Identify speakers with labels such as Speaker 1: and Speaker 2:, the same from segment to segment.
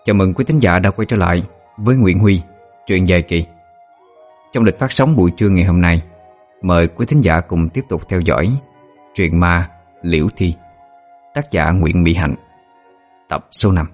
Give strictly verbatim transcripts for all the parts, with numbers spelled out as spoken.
Speaker 1: Chào mừng quý thính giả đã quay trở lại với Nguyễn Huy, truyện dài kỳ. Trong lịch phát sóng buổi trưa ngày hôm nay, mời quý thính giả cùng tiếp tục theo dõi truyện ma Liễu Thi, tác giả Nguyễn Mỹ Hạnh, tập số năm.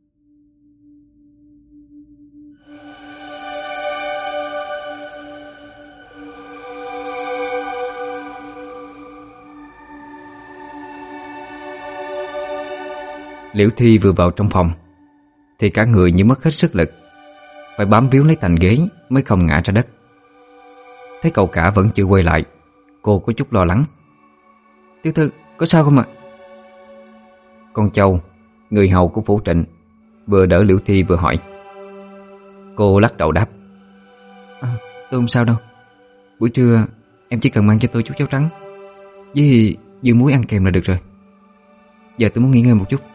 Speaker 1: Liễu Thi vừa vào trong phòng thì cả người như mất hết sức lực, phải bám víu lấy thành ghế mới không ngã ra đất. Thấy cậu cả vẫn chưa quay lại, cô có chút lo lắng. Tiểu thư, có sao không ạ? Con Châu, người hầu của phủ Trịnh, vừa đỡ Liễu Thi vừa hỏi. Cô lắc đầu đáp: à, tôi không sao đâu. Buổi trưa em chỉ cần mang cho tôi chút cháo trắng với dưa muối ăn kèm là được rồi. Giờ tôi muốn nghỉ ngơi một chút.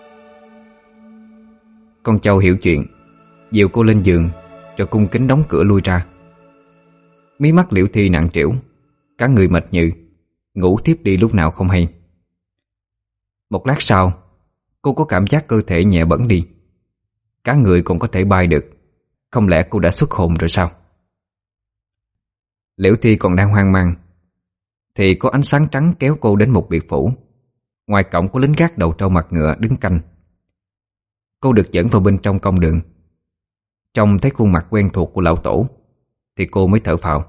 Speaker 1: Con Châu hiểu chuyện, dìu cô lên giường rồi cung kính đóng cửa lui ra. Mí mắt Liễu Thi nặng trĩu, cả người mệt nhừ, ngủ thiếp đi lúc nào không hay. Một lát sau, cô có cảm giác cơ thể nhẹ bẫng đi, cả người còn có thể bay được. Không lẽ cô đã xuất hồn rồi sao? Liễu Thi còn đang hoang mang thì có ánh sáng trắng kéo cô đến một biệt phủ. Ngoài cổng có lính gác đầu trâu mặt ngựa đứng canh. Cô được dẫn vào bên trong công đường. Trông thấy khuôn mặt quen thuộc của lão tổ thì cô mới thở phào.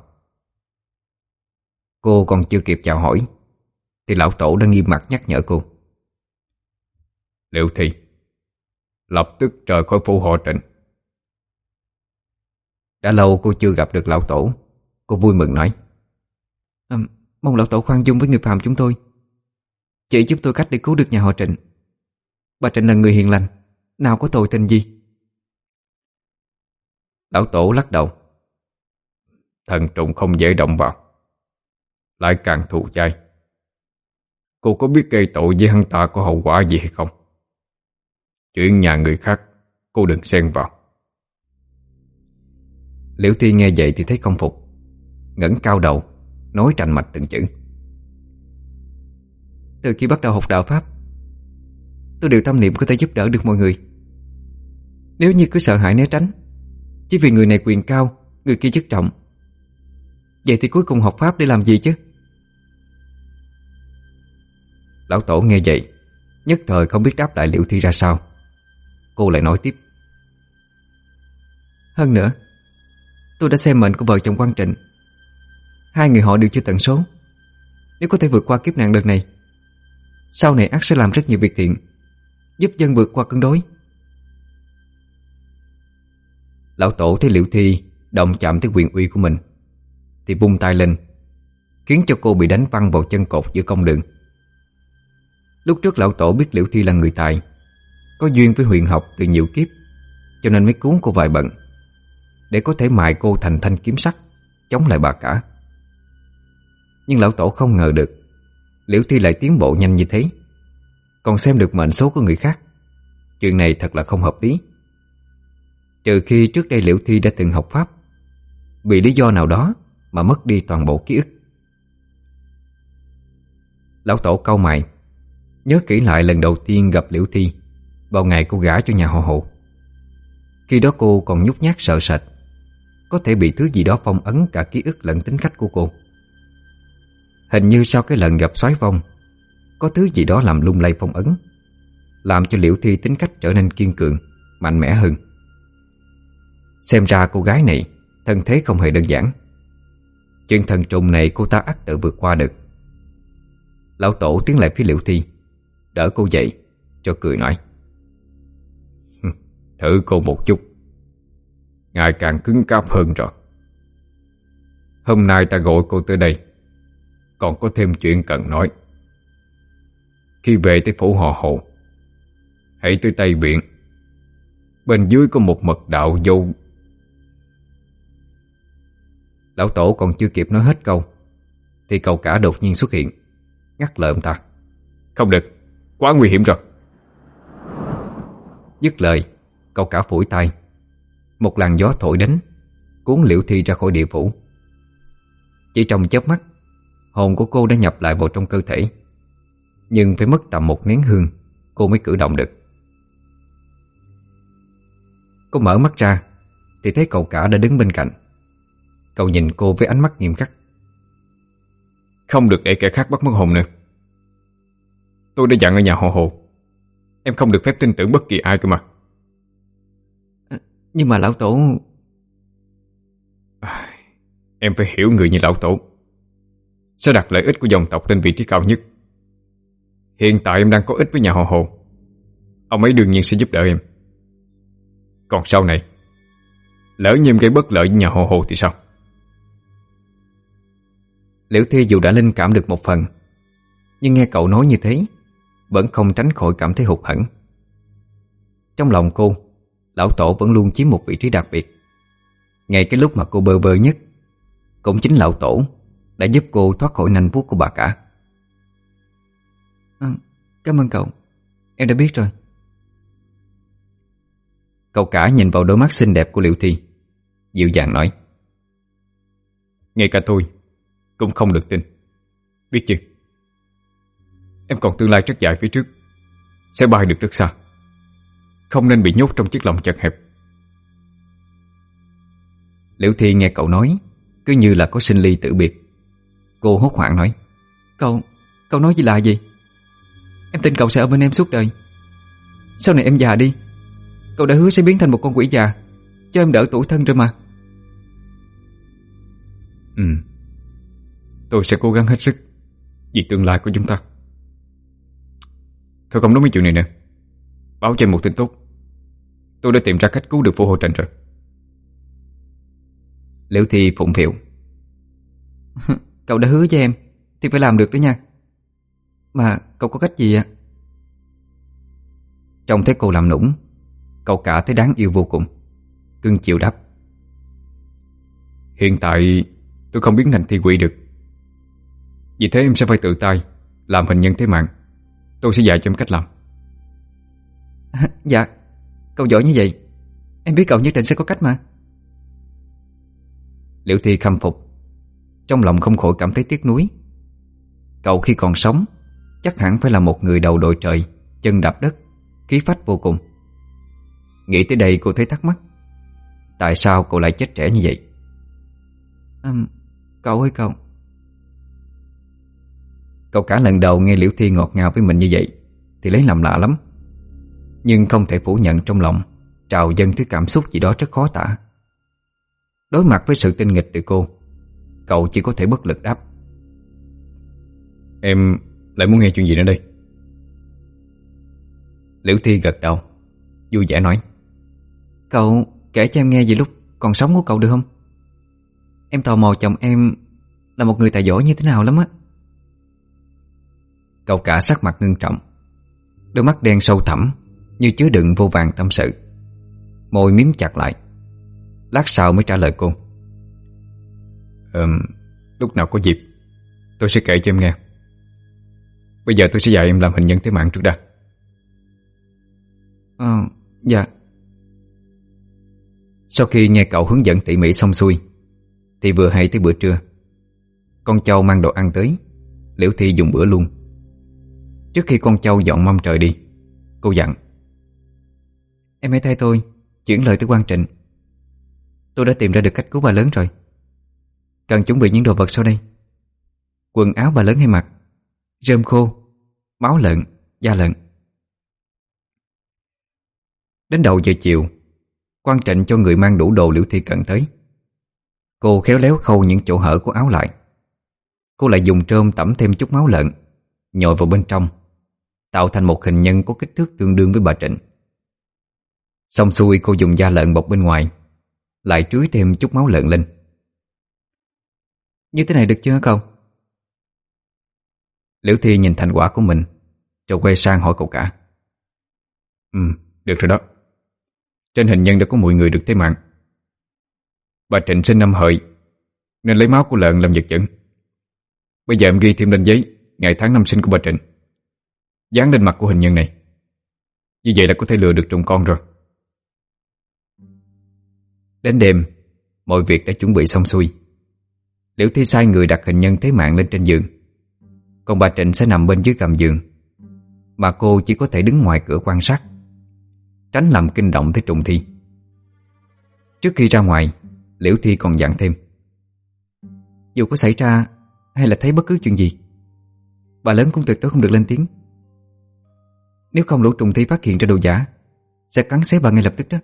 Speaker 1: Cô còn chưa kịp chào hỏi thì lão tổ đã nghiêm mặt nhắc nhở cô. Liễu Thi, lập tức rời khỏi phủ họ Trịnh. Đã lâu cô chưa gặp được lão tổ. Cô vui mừng nói: à, mong lão tổ khoan dung với người phàm chúng tôi, chỉ giúp tôi cách để cứu được nhà họ Trịnh. Bà Trịnh là người hiền lành, nào có tội tình gì. Lão tổ lắc đầu: thần trùng không dễ động vào, lại càng thù dai. Cô có biết gây tội với hắn ta có hậu quả gì hay không? Chuyện nhà người khác cô đừng xen vào. Liễu Thi nghe vậy thì thấy không phục, ngẩng cao đầu, nói trành mạch từng chữ. Từ khi bắt đầu học đạo Pháp, tôi đều tâm niệm có thể giúp đỡ được mọi người. Nếu như cứ sợ hãi né tránh chỉ vì người này quyền cao, người kia chức trọng, vậy thì cuối cùng học Pháp để làm gì chứ? Lão tổ nghe vậy, nhất thời không biết đáp lại Liễu Thi ra sao. Cô lại nói tiếp: hơn nữa, tôi đã xem mệnh của vợ chồng Quan Trịnh. Hai người họ đều chưa tận số. Nếu có thể vượt qua kiếp nạn đợt này, sau này ắt sẽ làm rất nhiều việc thiện, giúp dân vượt qua cơn đói. Lão tổ thấy Liễu Thi động chạm tới quyền uy của mình thì vung tay lên, khiến cho cô bị đánh văng vào chân cột giữa công đường. Lúc trước lão tổ biết Liễu Thi là người tài, có duyên với huyền học từ nhiều kiếp, cho nên mới cuốn cô vài bận, để có thể mài cô thành thanh kiếm sắc, chống lại bà cả. Nhưng lão tổ không ngờ được Liễu Thi lại tiến bộ nhanh như thế, còn xem được mệnh số của người khác. Chuyện này thật là không hợp lý. Trừ khi trước đây Liễu Thi đã từng học Pháp, vì lý do nào đó mà mất đi toàn bộ ký ức. Lão tổ cau mày, nhớ kỹ lại lần đầu tiên gặp Liễu Thi vào ngày cô gả cho nhà họ Hồ. Khi đó cô còn nhút nhát sợ sệt, có thể bị thứ gì đó phong ấn cả ký ức lẫn tính cách của cô. Hình như sau cái lần gặp soái vong, có thứ gì đó làm lung lay phong ấn, làm cho Liễu Thi tính cách trở nên kiên cường, mạnh mẽ hơn. Xem ra cô gái này thân thế không hề đơn giản. Chuyện thần trùng này cô ta ắt tự vượt qua được. Lão tổ tiến lại phía Liễu Thi, đỡ cô dậy cho cười nói: thử cô một chút, ngày càng cứng cáp hơn rồi. Hôm nay ta gọi cô tới đây còn có thêm chuyện cần nói. Khi về tới phủ họ Hồ, hãy tới Tây Viện. Bên dưới có một mật đạo vô. Lão tổ còn chưa kịp nói hết câu thì cậu cả đột nhiên xuất hiện, ngắt lời ông ta: không được, quá nguy hiểm rồi. Dứt lời, cậu cả phủi tay, một làn gió thổi đến, cuốn Liễu Thi ra khỏi địa phủ. Chỉ trong chớp mắt, hồn của cô đã nhập lại vào trong cơ thể, nhưng phải mất tầm một nén hương cô mới cử động được. Cô mở mắt ra thì thấy cậu cả đã đứng bên cạnh. Cậu nhìn cô với ánh mắt nghiêm khắc.
Speaker 2: Không được để kẻ khác bắt mất hồn nữa. Tôi đã dặn ở nhà họ Hồ, em không được phép tin tưởng bất kỳ ai cơ mà.
Speaker 1: à, Nhưng mà lão tổ...
Speaker 2: à, Em phải hiểu người như lão tổ sẽ đặt lợi ích của dòng tộc lên vị trí cao nhất. Hiện tại em đang có ích với nhà họ Hồ, ông ấy đương nhiên sẽ giúp đỡ em. Còn sau này, lỡ như em gây bất lợi với nhà họ Hồ thì sao?
Speaker 1: Liễu Thi dù đã linh cảm được một phần, nhưng nghe cậu nói như thế vẫn không tránh khỏi cảm thấy hụt hẫng. Trong lòng cô, lão tổ vẫn luôn chiếm một vị trí đặc biệt. Ngay cái lúc mà cô bơ vơ nhất, cũng chính lão tổ đã giúp cô thoát khỏi nanh vuốt của bà cả. à, Cảm ơn cậu, em đã biết rồi. Cậu cả nhìn vào đôi mắt xinh đẹp của Liễu Thi, dịu dàng nói.
Speaker 2: Ngay cả tôi cũng không được tin, biết chưa? Em còn tương lai rất dài phía trước, sẽ bay được rất xa, không nên bị nhốt trong chiếc lồng chật hẹp.
Speaker 1: Liễu Thi nghe cậu nói cứ như là có sinh ly tử biệt. Cô hốt hoảng nói. Cậu, cậu nói gì là gì? Em tin cậu sẽ ở bên em suốt đời. Sau này em già đi, cậu đã hứa sẽ biến thành một con quỷ già, cho em đỡ tủi thân rồi mà.
Speaker 2: Ừ, tôi sẽ cố gắng hết sức vì tương lai của chúng ta. Thôi không nói mấy chuyện này nữa, báo cho em một tin tốt. Tôi đã tìm ra cách cứu được Phù Hộ Trần rồi.
Speaker 1: Liễu Thi phụng phịu. Cậu đã hứa với em thì phải làm được đó nha. Mà cậu có cách gì ạ? Trông thấy cô làm nũng, cậu cả thấy đáng yêu vô cùng, cưng chiều đáp.
Speaker 2: Hiện tại tôi không biến thành thi quỷ được, vì thế em sẽ phải tự tay làm hình nhân thế mạng. Tôi sẽ dạy cho em cách làm.
Speaker 1: Dạ, cậu giỏi như vậy, em biết cậu nhất định sẽ có cách mà. Liễu Thi khâm phục, trong lòng không khỏi cảm thấy tiếc nuối. Cậu khi còn sống chắc hẳn phải là một người đầu đội trời, chân đạp đất, khí phách vô cùng. Nghĩ tới đây cô thấy thắc mắc, tại sao cậu lại chết trẻ như vậy? à, Cậu ơi cậu Cậu cả lần đầu nghe Liễu Thi ngọt ngào với mình như vậy thì lấy làm lạ lắm, nhưng không thể phủ nhận trong lòng trào dâng thứ cảm xúc gì đó rất khó tả. Đối mặt với sự tinh nghịch từ cô, cậu chỉ có thể bất lực đáp.
Speaker 2: Em lại muốn nghe chuyện gì nữa đây?
Speaker 1: Liễu Thi gật đầu, vui vẻ nói. Cậu kể cho em nghe về lúc còn sống của cậu được không? Em tò mò chồng em là một người tài giỏi như thế nào lắm á. Cậu cả sắc mặt ngưng trọng, đôi mắt đen sâu thẳm như chứa đựng vô vàn tâm sự, môi mím chặt lại. Lát sau mới trả lời cô.
Speaker 2: Ừm, lúc nào có dịp tôi sẽ kể cho em nghe. Bây giờ tôi sẽ dạy em làm hình nhân thế mạng trước đã.
Speaker 1: Ờ, dạ. Sau khi nghe cậu hướng dẫn tỉ mỉ xong xuôi thì vừa hay tới bữa trưa. Con trâu mang đồ ăn tới, Liễu Thi dùng bữa luôn. Trước khi con trâu dọn mâm trời đi, cô dặn. Em hãy thay tôi chuyển lời tới Quang Trịnh. Tôi đã tìm ra được cách cứu bà lớn rồi. Cần chuẩn bị những đồ vật sau đây: quần áo bà lớn hay mặc, rơm khô, máu lợn, da lợn. Đến đầu giờ chiều, Quang Trịnh cho người mang đủ đồ Liễu Thi cần tới. Cô khéo léo khâu những chỗ hở của áo lại. Cô lại dùng trơm tẩm thêm chút máu lợn, nhồi vào bên trong, tạo thành một hình nhân có kích thước tương đương với bà Trịnh. Xong xuôi cô dùng da lợn bọc bên ngoài, lại trưới thêm chút máu lợn lên. Như thế này được chưa cậu? Liễu Thi nhìn thành quả của mình rồi quay sang hỏi cậu cả.
Speaker 2: Ừ, được rồi đó. Trên hình nhân đã có mười người được thế mạng. Bà Trịnh sinh năm Hợi nên lấy máu của lợn làm vật dẫn. Bây giờ em ghi thêm lên giấy ngày tháng năm sinh của bà Trịnh, dán lên mặt của hình nhân này. Như vậy là có thể lừa được trùng con rồi.
Speaker 1: Đến đêm, mọi việc đã chuẩn bị xong xuôi. Liễu Thi sai người đặt hình nhân thế mạng lên trên giường, còn bà Trịnh sẽ nằm bên dưới gầm giường, mà cô chỉ có thể đứng ngoài cửa quan sát, tránh làm kinh động tới trùng thi. Trước khi ra ngoài, Liễu Thi còn dặn thêm: dù có xảy ra hay là thấy bất cứ chuyện gì, bà lớn cũng tuyệt đối không được lên tiếng. Nếu không lũ trùng thi phát hiện ra đồ giả sẽ cắn xé bà ngay lập tức đó.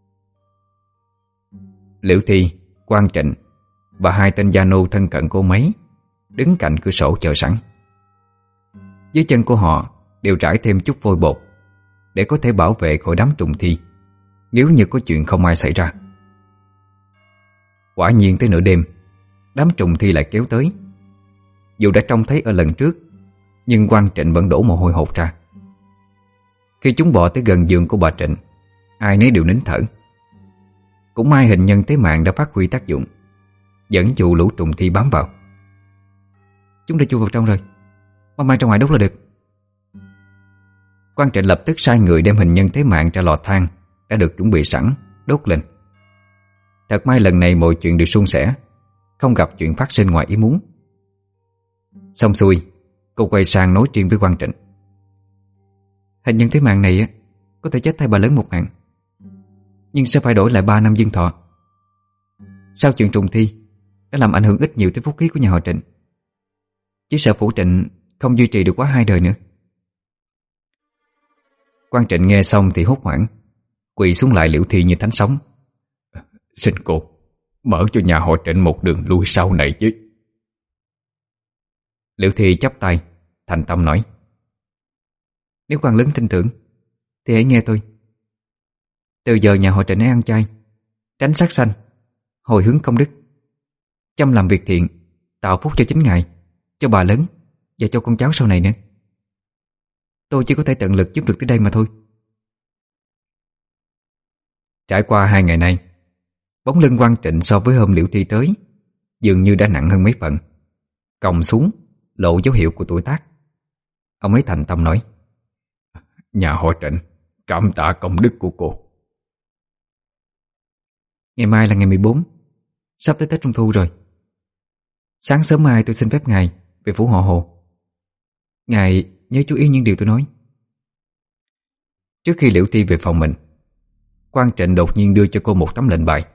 Speaker 1: Liễu Thi, Quang Trịnh và hai tên gia nô thân cận cô mấy đứng cạnh cửa sổ chờ sẵn. Dưới chân của họ đều trải thêm chút vôi bột để có thể bảo vệ khỏi đám trùng thi nếu như có chuyện không ai xảy ra. Quả nhiên tới nửa đêm, đám trùng thi lại kéo tới. Dù đã trông thấy ở lần trước, nhưng Quang Trịnh vẫn đổ mồ hôi hột ra. Khi chúng bò tới gần giường của bà Trịnh, ai nấy đều nín thở. Cũng may hình nhân tế mạng đã phát huy tác dụng, dẫn dụ lũ trùng thi bám vào. Chúng đã chui vào trong rồi, mang mang ra ngoài đốt là được. Quang Trịnh lập tức sai người đem hình nhân tế mạng ra lò than đã được chuẩn bị sẵn, đốt lên. Thật may lần này mọi chuyện được suôn sẻ, không gặp chuyện phát sinh ngoài ý muốn. Xong xuôi, cô quay sang nói riêng với Quang Trịnh: hình nhân tế mạng này á, có thể chết thay bà lớn một mạng, nhưng sẽ phải đổi lại ba năm dương thọ. Sau chuyện trùng thi đã làm ảnh hưởng ít nhiều tới phúc khí của nhà họ Trịnh. Chỉ sợ phủ Trịnh không duy trì được quá hai đời nữa. Quang Trịnh nghe xong thì hốt hoảng, quỳ xuống lại Liễu Thi như thánh sống: xin cô mở cho nhà họ Trịnh một đường lui sau này chứ. Liễu Thi chắp tay thành tâm nói: nếu quan lớn tin tưởng thì hãy nghe tôi. Từ giờ nhà họ Trịnh hãy ăn chay, tránh sát sanh, hồi hướng công đức, chăm làm việc thiện, tạo phúc cho chính ngài, cho bà lớn và cho con cháu sau này nữa. Tôi chỉ có thể tận lực giúp được tới đây mà thôi. Trải qua hai ngày nay, bóng lưng Quang Trịnh so với hôm Liễu Thi tới dường như đã nặng hơn mấy phần, còng xuống, lộ dấu hiệu của tuổi tác. Ông ấy thành tâm nói: nhà họ Trịnh cảm tạ công đức của cô. Ngày mai là ngày mười bốn, sắp tới Tết Trung Thu rồi. Sáng sớm mai tôi xin phép ngài về phủ họ Hồ. Ngài nhớ chú ý những điều tôi nói. Trước khi Liễu Thi về phòng mình, Quang Trịnh đột nhiên đưa cho cô một tấm lệnh bài.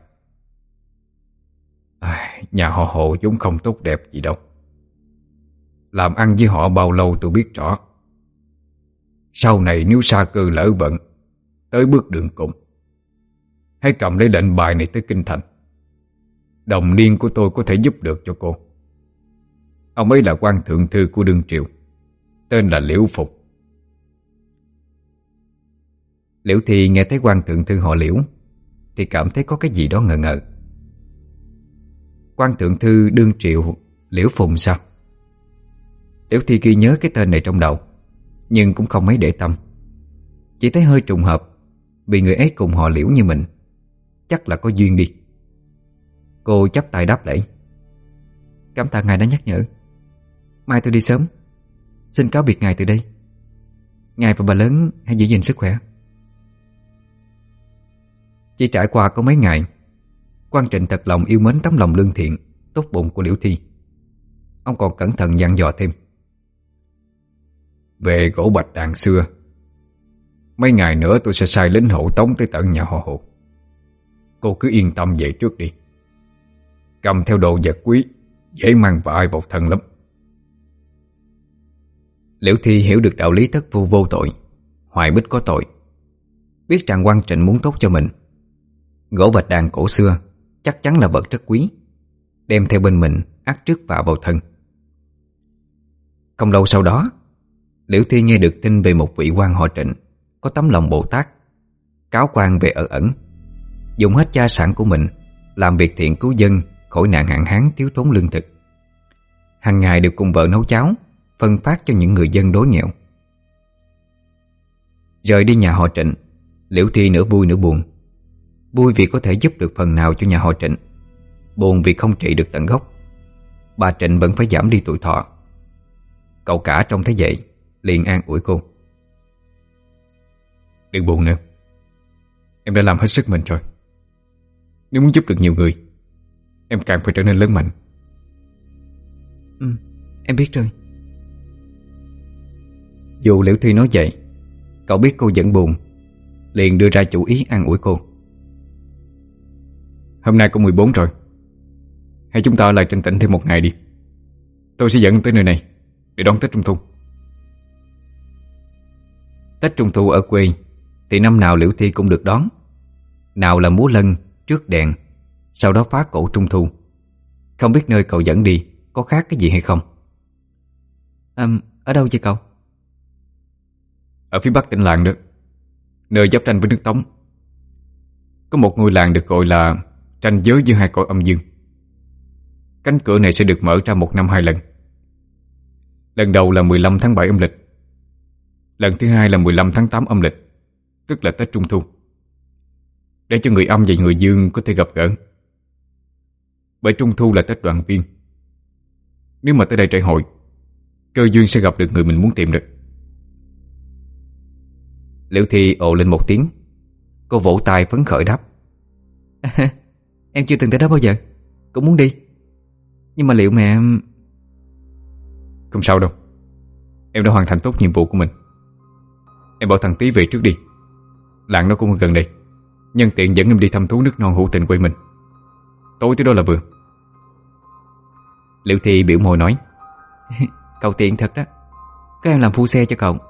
Speaker 1: À, nhà họ Hồ vốn không tốt đẹp gì đâu. Làm ăn với họ bao lâu tôi biết rõ. Sau này nếu sa cơ lỡ vận tới bước đường cùng, hãy cầm lấy lệnh bài này tới kinh thành. Đồng niên của tôi có thể giúp được cho cô. Ông ấy là quan thượng thư của đương triều, tên là Liễu Phục. Liễu Thi nghe thấy quan thượng thư họ Liễu thì cảm thấy có cái gì đó ngờ ngờ. Quan thượng thư đương triều Liễu Phùng sao? Liễu Thi ghi nhớ cái tên này trong đầu, nhưng cũng không mấy để tâm. Chỉ thấy hơi trùng hợp, vì người ấy cùng họ Liễu như mình, chắc là có duyên đi. Cô chắp tay đáp lễ: cảm tạ ngài đã nhắc nhở. Mai tôi đi sớm, xin cáo biệt ngài từ đây. Ngài và bà lớn hãy giữ gìn sức khỏe. Chỉ trải qua có mấy ngày, Quang Trịnh thật lòng yêu mến tấm lòng lương thiện, tốt bụng của Liễu Thi. Ông còn cẩn thận dặn dò thêm: về gỗ bạch đàn xưa, mấy ngày nữa tôi sẽ sai lính hộ tống tới tận nhà họ Hồ. Cô cứ yên tâm về trước đi. Cầm theo đồ vật quý, dễ mang vai vào thân lắm. Liễu Thi hiểu được đạo lý thất phu vô tội, hoài bích có tội. Biết rằng Quang Trịnh muốn tốt cho mình. Gỗ bạch đàn cổ xưa chắc chắn là vật rất quý, đem theo bên mình ắt trước vạ vào thân. Không lâu sau đó, Liễu Thi nghe được tin về một vị quan họ Trịnh có tấm lòng Bồ Tát, cáo quan về ở ẩn, dùng hết gia sản của mình làm việc thiện cứu dân khỏi nạn hạn hán thiếu thốn lương thực. Hàng ngày đều cùng vợ nấu cháo, phân phát cho những người dân đói nghèo. Rời đi nhà họ Trịnh, Liễu Thi nửa vui nửa buồn. Vui vì có thể giúp được phần nào cho nhà họ Trịnh, buồn vì không trị được tận gốc. Bà Trịnh vẫn phải giảm đi tuổi thọ. Cậu cả trông thấy vậy liền an ủi cô: đừng buồn nữa, em đã làm hết sức mình rồi. Nếu muốn giúp được nhiều người, em càng phải trở nên lớn mạnh. Ừ, em biết rồi. Dù Liễu Thi nói vậy, cậu biết cô vẫn buồn, liền đưa ra chủ ý an ủi cô:
Speaker 2: Hôm nay cũng mười bốn rồi. Hay chúng ta ở lại trên tỉnh thêm một ngày đi. Tôi sẽ dẫn tới nơi này để đón Tết Trung Thu.
Speaker 1: Tết Trung Thu ở quê thì năm nào Liễu Thi cũng được đón. Nào là múa lân, trước đèn, sau đó phá cổ Trung Thu. Không biết nơi cậu dẫn đi có khác cái gì hay không? À, ở đâu vậy cậu?
Speaker 2: Ở phía bắc tỉnh làng đó, nơi giáp ranh với nước Tống. Có một ngôi làng được gọi là ranh giới giữa hai cõi âm dương. Cánh cửa này sẽ được mở ra một năm hai lần. Lần đầu là mười lăm tháng bảy âm lịch. Lần thứ hai là mười lăm tháng tám âm lịch, tức là Tết Trung Thu, để cho người âm và người dương có thể gặp gỡ. Bởi Trung Thu là Tết đoàn viên. Nếu mà tới đây trễ hội, cơ duyên sẽ gặp được người mình muốn tìm được.
Speaker 1: Liễu Thi ồ lên một tiếng. Cô vỗ tay phấn khởi đáp: à, em chưa từng tới đó bao giờ, cũng muốn đi. Nhưng mà liệu mẹ em...
Speaker 2: Không sao đâu, em đã hoàn thành tốt nhiệm vụ của mình. Em bảo thằng Tí về trước đi. Làng nó cũng gần đây, nhân tiện dẫn em đi thăm thú nước non hữu tình quê mình. Tối tới đó là vừa.
Speaker 1: Liễu Thi biểu môi nói: cậu tiện thật đó, các em làm phu xe cho cậu.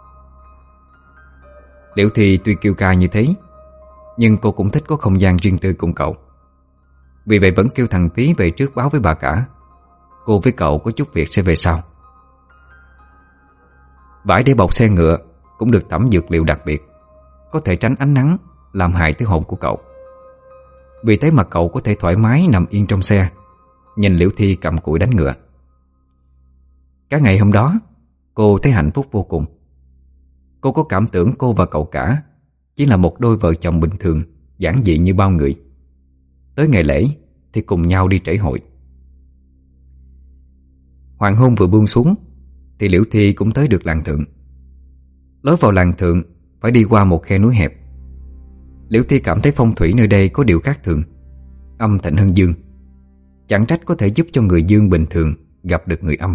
Speaker 1: Liễu Thi tuy kêu ca như thế, nhưng cô cũng thích có không gian riêng tư cùng cậu. Vì vậy vẫn kêu thằng Tí về trước báo với bà cả. Cô với cậu có chút việc sẽ về sau. Vải để bọc xe ngựa cũng được tẩm dược liệu đặc biệt, có thể tránh ánh nắng làm hại tới hồn của cậu. Vì thế mà cậu có thể thoải mái nằm yên trong xe, nhìn Liễu Thi cầm cùi đánh ngựa. Cả ngày hôm đó, cô thấy hạnh phúc vô cùng. Cô có cảm tưởng cô và cậu cả chỉ là một đôi vợ chồng bình thường, giản dị như bao người. Tới ngày lễ thì cùng nhau đi trễ hội. Hoàng hôn vừa buông xuống thì Liễu Thi cũng tới được làng thượng. Lối vào làng thượng phải đi qua một khe núi hẹp. Liễu Thi cảm thấy phong thủy nơi đây có điều khác thường, âm thịnh hơn dương. Chẳng trách có thể giúp cho người dương bình thường gặp được người âm.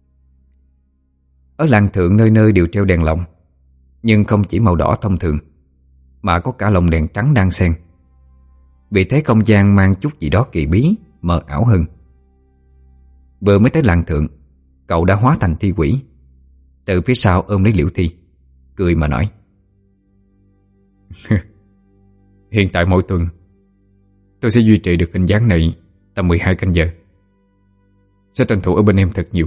Speaker 1: Ở làng thượng nơi nơi đều treo đèn lồng, nhưng không chỉ màu đỏ thông thường, mà có cả lồng đèn trắng đan xen. Vì thế không gian mang chút gì đó kỳ bí, mờ ảo hơn. Vừa mới tới làng thượng, cậu đã hóa thành thi quỷ. Từ phía sau ôm lấy Liễu Thi, cười mà nói:
Speaker 2: hiện tại mỗi tuần tôi sẽ duy trì được hình dáng này tầm mười hai canh giờ. Sẽ tranh thủ ở bên em thật nhiều.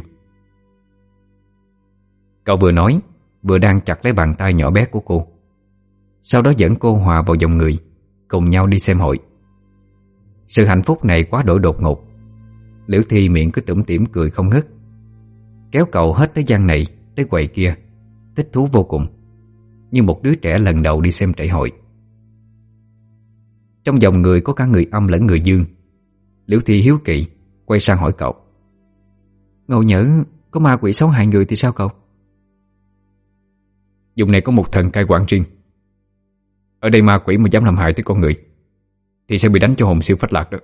Speaker 1: Cậu vừa nói vừa đang chặt lấy bàn tay nhỏ bé của cô. Sau đó dẫn cô hòa vào dòng người, cùng nhau đi xem hội. Sự hạnh phúc này quá đổi đột ngột. Liễu Thi miệng cứ tủm tỉm cười không ngớt, kéo cậu hết tới gian này tới quầy kia, thích thú vô cùng, như một đứa trẻ lần đầu đi xem trễ hội. Trong dòng người có cả người âm lẫn người dương. Liễu Thi hiếu kỳ quay sang hỏi cậu: ngộ nhỡ có ma quỷ xấu hại người thì sao cậu?
Speaker 2: Vùng này có một thần cai quản riêng. Ở đây ma quỷ mà dám làm hại tới con người thì sẽ bị đánh cho hồn siêu phách lạc đó.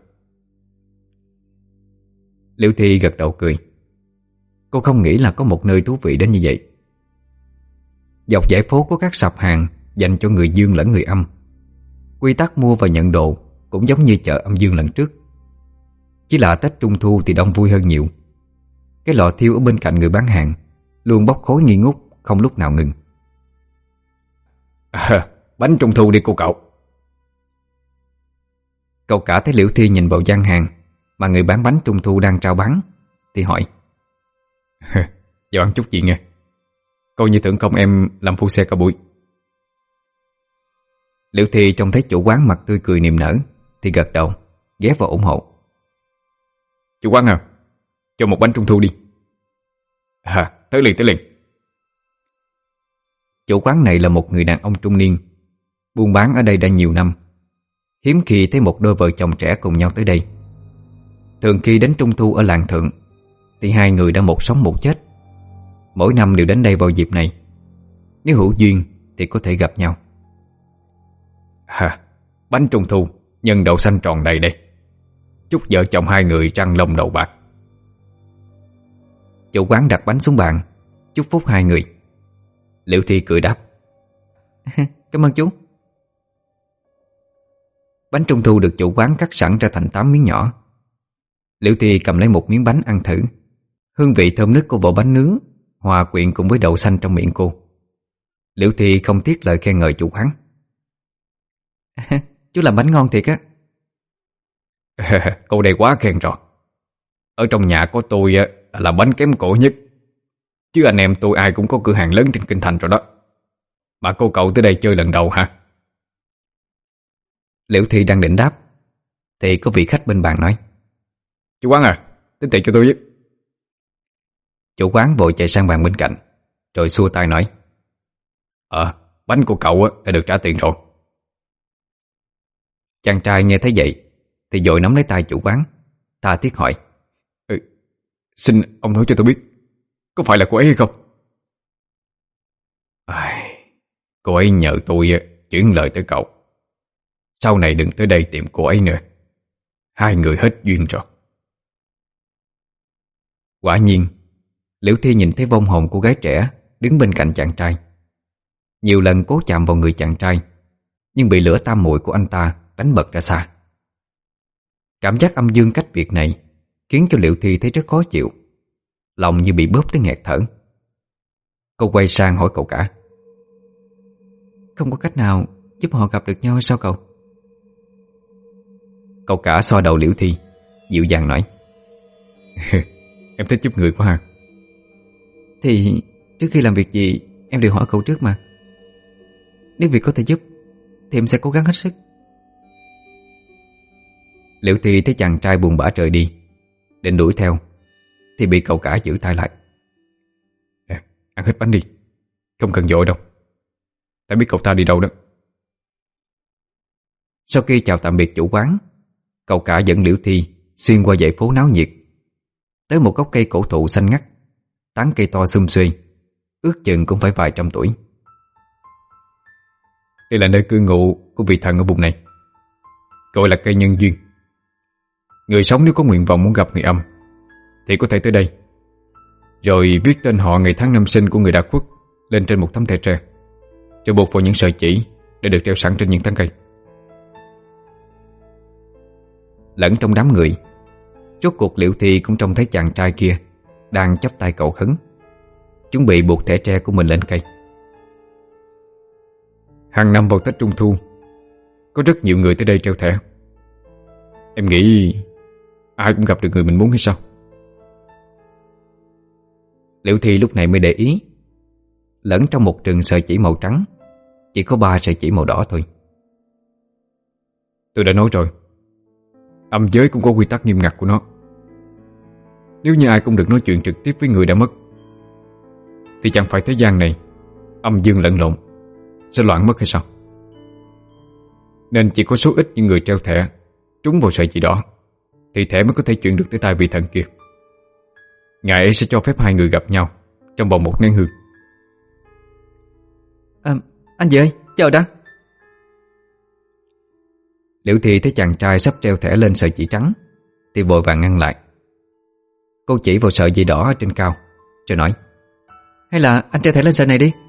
Speaker 1: Liễu Thi gật đầu cười. Cô không nghĩ là có một nơi thú vị đến như vậy. Dọc dãy phố có các sạp hàng dành cho người dương lẫn người âm. Quy tắc mua và nhận đồ cũng giống như chợ âm dương lần trước. Chỉ là Tết Trung Thu thì đông vui hơn nhiều. Cái lò thiêu ở bên cạnh người bán hàng luôn bốc khói nghi ngút, không lúc nào ngừng.
Speaker 2: À, bánh Trung Thu đi cô cậu.
Speaker 1: Cậu cả thấy Liễu Thi nhìn vào gian hàng mà người bán bánh Trung Thu đang trao bán thì hỏi:
Speaker 2: giờ ăn chút gì nghe, coi như thưởng công em làm phu xe cả buổi.
Speaker 1: Liễu Thi trông thấy chủ quán mặt tươi cười niềm nở thì gật đầu, ghé vào ủng hộ.
Speaker 2: Chủ quán à, cho một bánh Trung Thu đi. À, tới liền tới liền.
Speaker 1: Chủ quán này là một người đàn ông trung niên, buôn bán ở đây đã nhiều năm. Hiếm khi thấy một đôi vợ chồng trẻ cùng nhau tới đây. Thường khi đến Trung Thu ở làng thượng thì hai người đã một sống một chết. Mỗi năm đều đến đây vào dịp này. Nếu hữu duyên thì có thể gặp nhau.
Speaker 2: À, bánh Trung Thu nhân đậu xanh tròn đầy đây. Chúc vợ chồng hai người trăng lông đầu bạc.
Speaker 1: Chủ quán đặt bánh xuống bàn, chúc phúc hai người. Liễu Thi cười đáp: cảm ơn chú. Bánh trung thu được chủ quán cắt sẵn ra thành tám miếng nhỏ. Liễu Thi cầm lấy một miếng bánh ăn thử. Hương vị thơm nức của vỏ bánh nướng hòa quyện cùng với đậu xanh trong miệng cô. Liễu Thi không tiếc lời khen ngợi chủ quán. Chú làm bánh ngon thiệt á.
Speaker 2: Cô đây quá khen rồi. Ở trong nhà có tôi là bánh kém cỏi nhất, chứ anh em tôi ai cũng có cửa hàng lớn trên kinh thành rồi đó. Mà cô cậu tới đây chơi lần đầu hả?
Speaker 1: Liễu Thi đang định đáp thì có vị khách bên bàn nói:
Speaker 2: Chú quán à, tính tiền cho tôi với.
Speaker 1: Chủ quán vội chạy sang bàn bên cạnh, rồi xua tay nói:
Speaker 2: Ờ, bánh của cậu đã được trả tiền rồi.
Speaker 1: Chàng trai nghe thấy vậy thì vội nắm lấy tay chủ quán, tha thiết hỏi:
Speaker 2: ừ, Xin ông nói cho tôi biết, có phải là cô ấy hay không? À, cô ấy nhờ tôi chuyển lời tới cậu, sau này đừng tới đây tìm cô ấy nữa. Hai người hết duyên rồi.
Speaker 1: Quả nhiên, Liễu Thi nhìn thấy vong hồn cô gái trẻ đứng bên cạnh chàng trai. Nhiều lần cố chạm vào người chàng trai, nhưng bị lửa tam muội của anh ta đánh bật ra xa. Cảm giác âm dương cách biệt này khiến cho Liễu Thi thấy rất khó chịu, lòng như bị bóp tới nghẹt thở. Cô quay sang hỏi cậu cả: Không có cách nào giúp họ gặp được nhau hay sao cậu? Cậu cả xoa đầu Liễu Thi, dịu dàng nói:
Speaker 2: Em thích giúp người quá ha.
Speaker 1: Thì trước khi làm việc gì em đều hỏi cậu trước mà. Nếu việc có thể giúp thì em sẽ cố gắng hết sức. Liễu Thi thấy chàng trai buồn bã rời đi, định đuổi theo thì bị cậu cả giữ tay lại.
Speaker 2: À, ăn hết bánh đi, không cần vội đâu. Ta biết cậu ta đi đâu đó.
Speaker 1: Sau khi chào tạm biệt chủ quán, cậu cả dẫn Liễu Thi xuyên qua dãy phố náo nhiệt, tới một gốc cây cổ thụ xanh ngắt, tán cây to sum xuê, ước chừng cũng phải vài trăm tuổi.
Speaker 2: Đây là nơi cư ngụ của vị thần ở vùng này, gọi là cây nhân duyên. Người sống nếu có nguyện vọng muốn gặp người âm thì có thể tới đây, rồi viết tên họ, ngày tháng năm sinh của người đã khuất lên trên một tấm thẻ tre, rồi buộc vào những sợi chỉ để được treo sẵn trên những tán cây.
Speaker 1: Lẫn trong đám người, rốt cuộc Liễu Thi cũng trông thấy chàng trai kia đang chắp tay cầu khấn, chuẩn bị buộc thẻ tre của mình lên cây.
Speaker 2: Hàng năm vào Tết Trung Thu, có rất nhiều người tới đây treo thẻ. Em nghĩ ai cũng gặp được người mình muốn hay sao?
Speaker 1: Liễu Thi lúc này mới để ý, lẫn trong một rừng sợi chỉ màu trắng chỉ có ba sợi chỉ màu đỏ thôi.
Speaker 2: Tôi đã nói rồi, âm giới cũng có quy tắc nghiêm ngặt của nó. Nếu như ai cũng được nói chuyện trực tiếp với người đã mất thì chẳng phải thế gian này âm dương lẫn lộn, sẽ loạn mất hay sao? Nên chỉ có số ít những người treo thẻ trúng vào sợi chỉ đỏ thì thẻ mới có thể chuyển được tới tay vị thần kia. Ngài ấy sẽ cho phép hai người gặp nhau trong vòng một nén hương.
Speaker 1: à, Anh gì ơi, chờ đã. Liễu Thi thấy chàng trai sắp treo thẻ lên sợi chỉ trắng thì vội vàng ngăn lại. Cô chỉ vào sợi dây đỏ ở trên cao rồi nói: Hay là anh treo thẻ lên sợi này đi.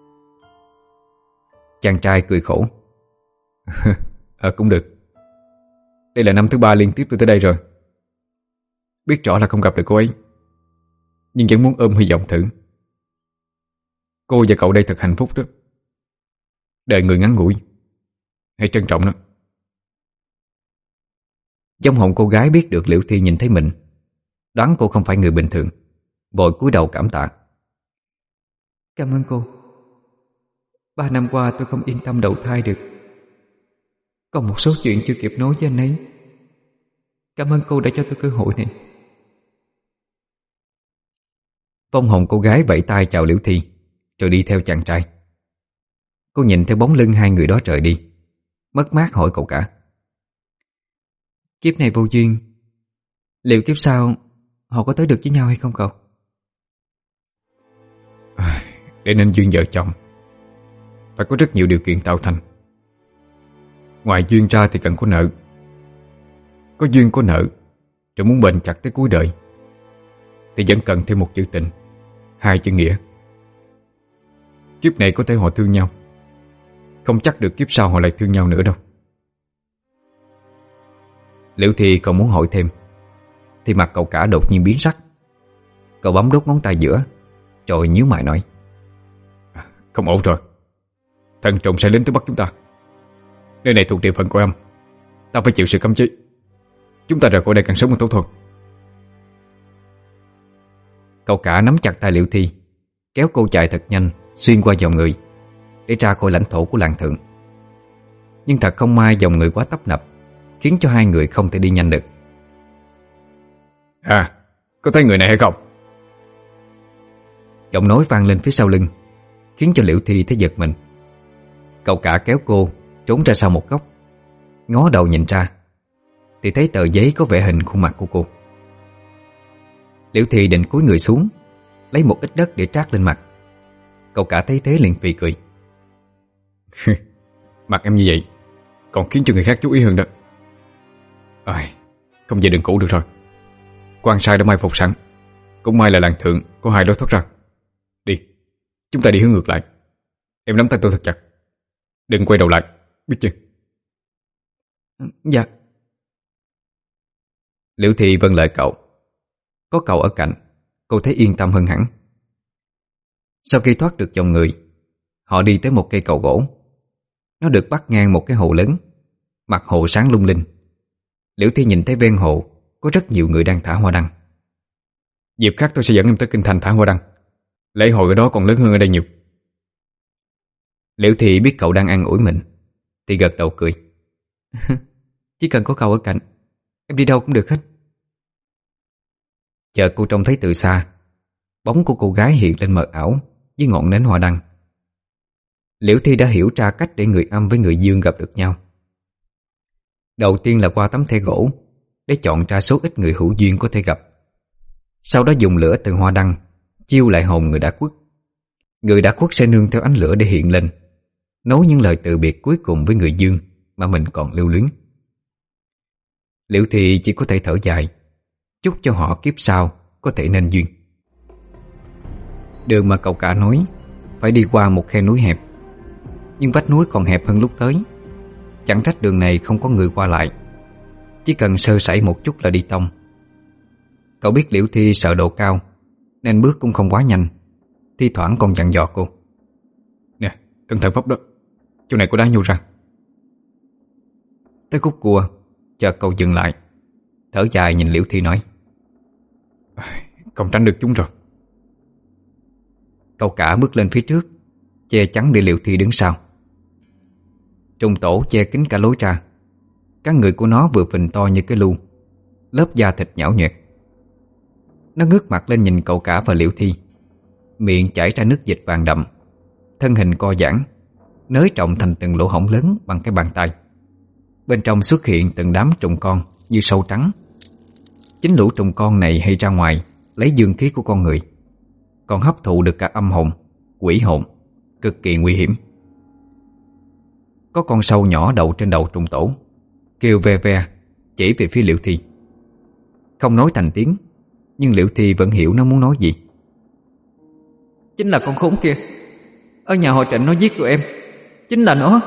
Speaker 1: Chàng trai cười khổ:
Speaker 2: Ờ cũng được. Đây là năm thứ ba liên tiếp tôi tới đây rồi. Biết rõ là không gặp được cô ấy, nhưng vẫn muốn ôm hy vọng thử. Cô và cậu đây thật hạnh phúc đó. Đời người ngắn ngủi, hãy trân trọng nó.
Speaker 1: Vong hồn cô gái biết được Liễu Thi nhìn thấy mình, đoán cô không phải người bình thường, vội cúi đầu cảm tạ: Cảm ơn cô. Ba năm qua tôi không yên tâm đậu thai được, còn một số chuyện chưa kịp nói với anh ấy. Cảm ơn cô đã cho tôi cơ hội này. Vong hồn cô gái vẫy tay chào Liễu Thi rồi đi theo chàng trai. Cô nhìn theo bóng lưng hai người đó rời đi, mất mát hỏi cậu cả: Kiếp này vô duyên, liệu kiếp sau họ có tới được với nhau hay không cậu?
Speaker 2: À, để nên duyên vợ chồng phải có rất nhiều điều kiện tạo thành. Ngoài duyên ra thì cần có nợ. Có duyên có nợ rồi muốn bền chặt tới cuối đời thì vẫn cần thêm một chữ tình, hai chữ nghĩa. Kiếp này có thể họ thương nhau, không chắc được kiếp sau họ lại thương nhau nữa đâu.
Speaker 1: Liễu Thi còn muốn hỏi thêm thì mặt cậu cả đột nhiên biến sắc. Cậu bấm đốt ngón tay giữa, rồi nhíu mày nói:
Speaker 2: Không ổn rồi. Thần trùng sẽ đến tới bắt chúng ta. Nơi này thuộc địa phận của âm, ta phải chịu sự cấm chế. Chúng ta rời khỏi đây càng sớm càng tốt thôi.
Speaker 1: Cậu cả nắm chặt tay Liễu Thi, kéo cô chạy thật nhanh xuyên qua dòng người để ra khỏi lãnh thổ của làng thượng. Nhưng thật không may, dòng người quá tấp nập khiến cho hai người không thể đi nhanh được.
Speaker 2: À, có thấy người này hay không?
Speaker 1: Giọng nói vang lên phía sau lưng, khiến cho Liễu Thi thấy giật mình. Cậu cả kéo cô trốn ra sau một góc, ngó đầu nhìn ra thì thấy tờ giấy có vẽ hình khuôn mặt của cô. Liễu Thi định cúi người xuống lấy một ít đất để trát lên mặt. Cậu cả thấy thế liền phì cười.
Speaker 2: Mặt em như vậy còn khiến cho người khác chú ý hơn đó. À, không về đường cũ được rồi. Quan sai đã mai phục sẵn. Cũng may là làng thượng có hai lối thoát ra. Đi, chúng ta đi hướng ngược lại. Em nắm tay tôi thật chặt, đừng quay đầu lại, biết chưa?
Speaker 1: Dạ. Liễu Thi vâng lời cậu. Có cậu ở cạnh, cô thấy yên tâm hơn hẳn. Sau khi thoát được dòng người, họ đi tới một cây cầu gỗ. Nó được bắt ngang một cái hồ lớn, mặt hồ sáng lung linh. Liễu Thi nhìn thấy ven hồ có rất nhiều người đang thả hoa đăng.
Speaker 2: Dịp khác tôi sẽ dẫn em tới kinh thành thả hoa đăng. Lễ hội ở đó còn lớn hơn ở đây nhiều.
Speaker 1: Liễu Thi biết cậu đang an ủi mình thì gật đầu cười. Chỉ cần có cậu ở cạnh, em đi đâu cũng được hết. Chờ cô trông thấy từ xa, bóng của cô gái hiện lên mờ ảo với ngọn nến hoa đăng. Liễu Thi đã hiểu ra cách để người âm với người dương gặp được nhau. Đầu tiên là qua tấm thẻ gỗ để chọn ra số ít người hữu duyên có thể gặp. Sau đó dùng lửa từ hoa đăng chiêu lại hồn người đã khuất. Người đã khuất sẽ nương theo ánh lửa để hiện lên, nối những lời từ biệt cuối cùng với người dương mà mình còn lưu luyến. Liễu Thi chỉ có thể thở dài, chúc cho họ kiếp sau có thể nên duyên. Đường mà cậu cả nói phải đi qua một khe núi hẹp, nhưng vách núi còn hẹp hơn lúc tới. Chẳng trách đường này không có người qua lại, chỉ cần sơ sẩy một chút là đi tông. Cậu biết Liễu Thi sợ độ cao nên bước cũng không quá nhanh, thi thoảng còn dặn dò cô:
Speaker 2: Nè, cẩn thận vấp đó, chỗ này có đá nhô ra.
Speaker 1: Tới khúc cua, chợt cậu dừng lại, thở dài nhìn Liễu Thi nói:
Speaker 2: Không tránh được chúng rồi.
Speaker 1: Cậu cả bước lên phía trước, che chắn để Liễu Thi đứng sau. Trùng tổ che kín cả lối ra. Các người của nó vừa phình to như cái lu, lớp da thịt nhão nhoẹt. Nó ngước mặt lên nhìn cậu cả và Liễu Thi, miệng chảy ra nước dịch vàng đậm, thân hình co giãn, nới trọng thành từng lỗ hổng lớn bằng cái bàn tay. Bên trong xuất hiện từng đám trùng con như sâu trắng. Chính lũ trùng con này hay ra ngoài lấy dương khí của con người, còn hấp thụ được cả âm hồn, quỷ hồn, cực kỳ nguy hiểm. Có con sâu nhỏ đậu trên đầu trùng tổ, kêu ve ve chỉ về phía Liễu Thi. Không nói thành tiếng, nhưng Liễu Thi vẫn hiểu nó muốn nói gì. Chính là con khốn kia, ở nhà họ Trịnh nó giết tụi em. Chính là nó.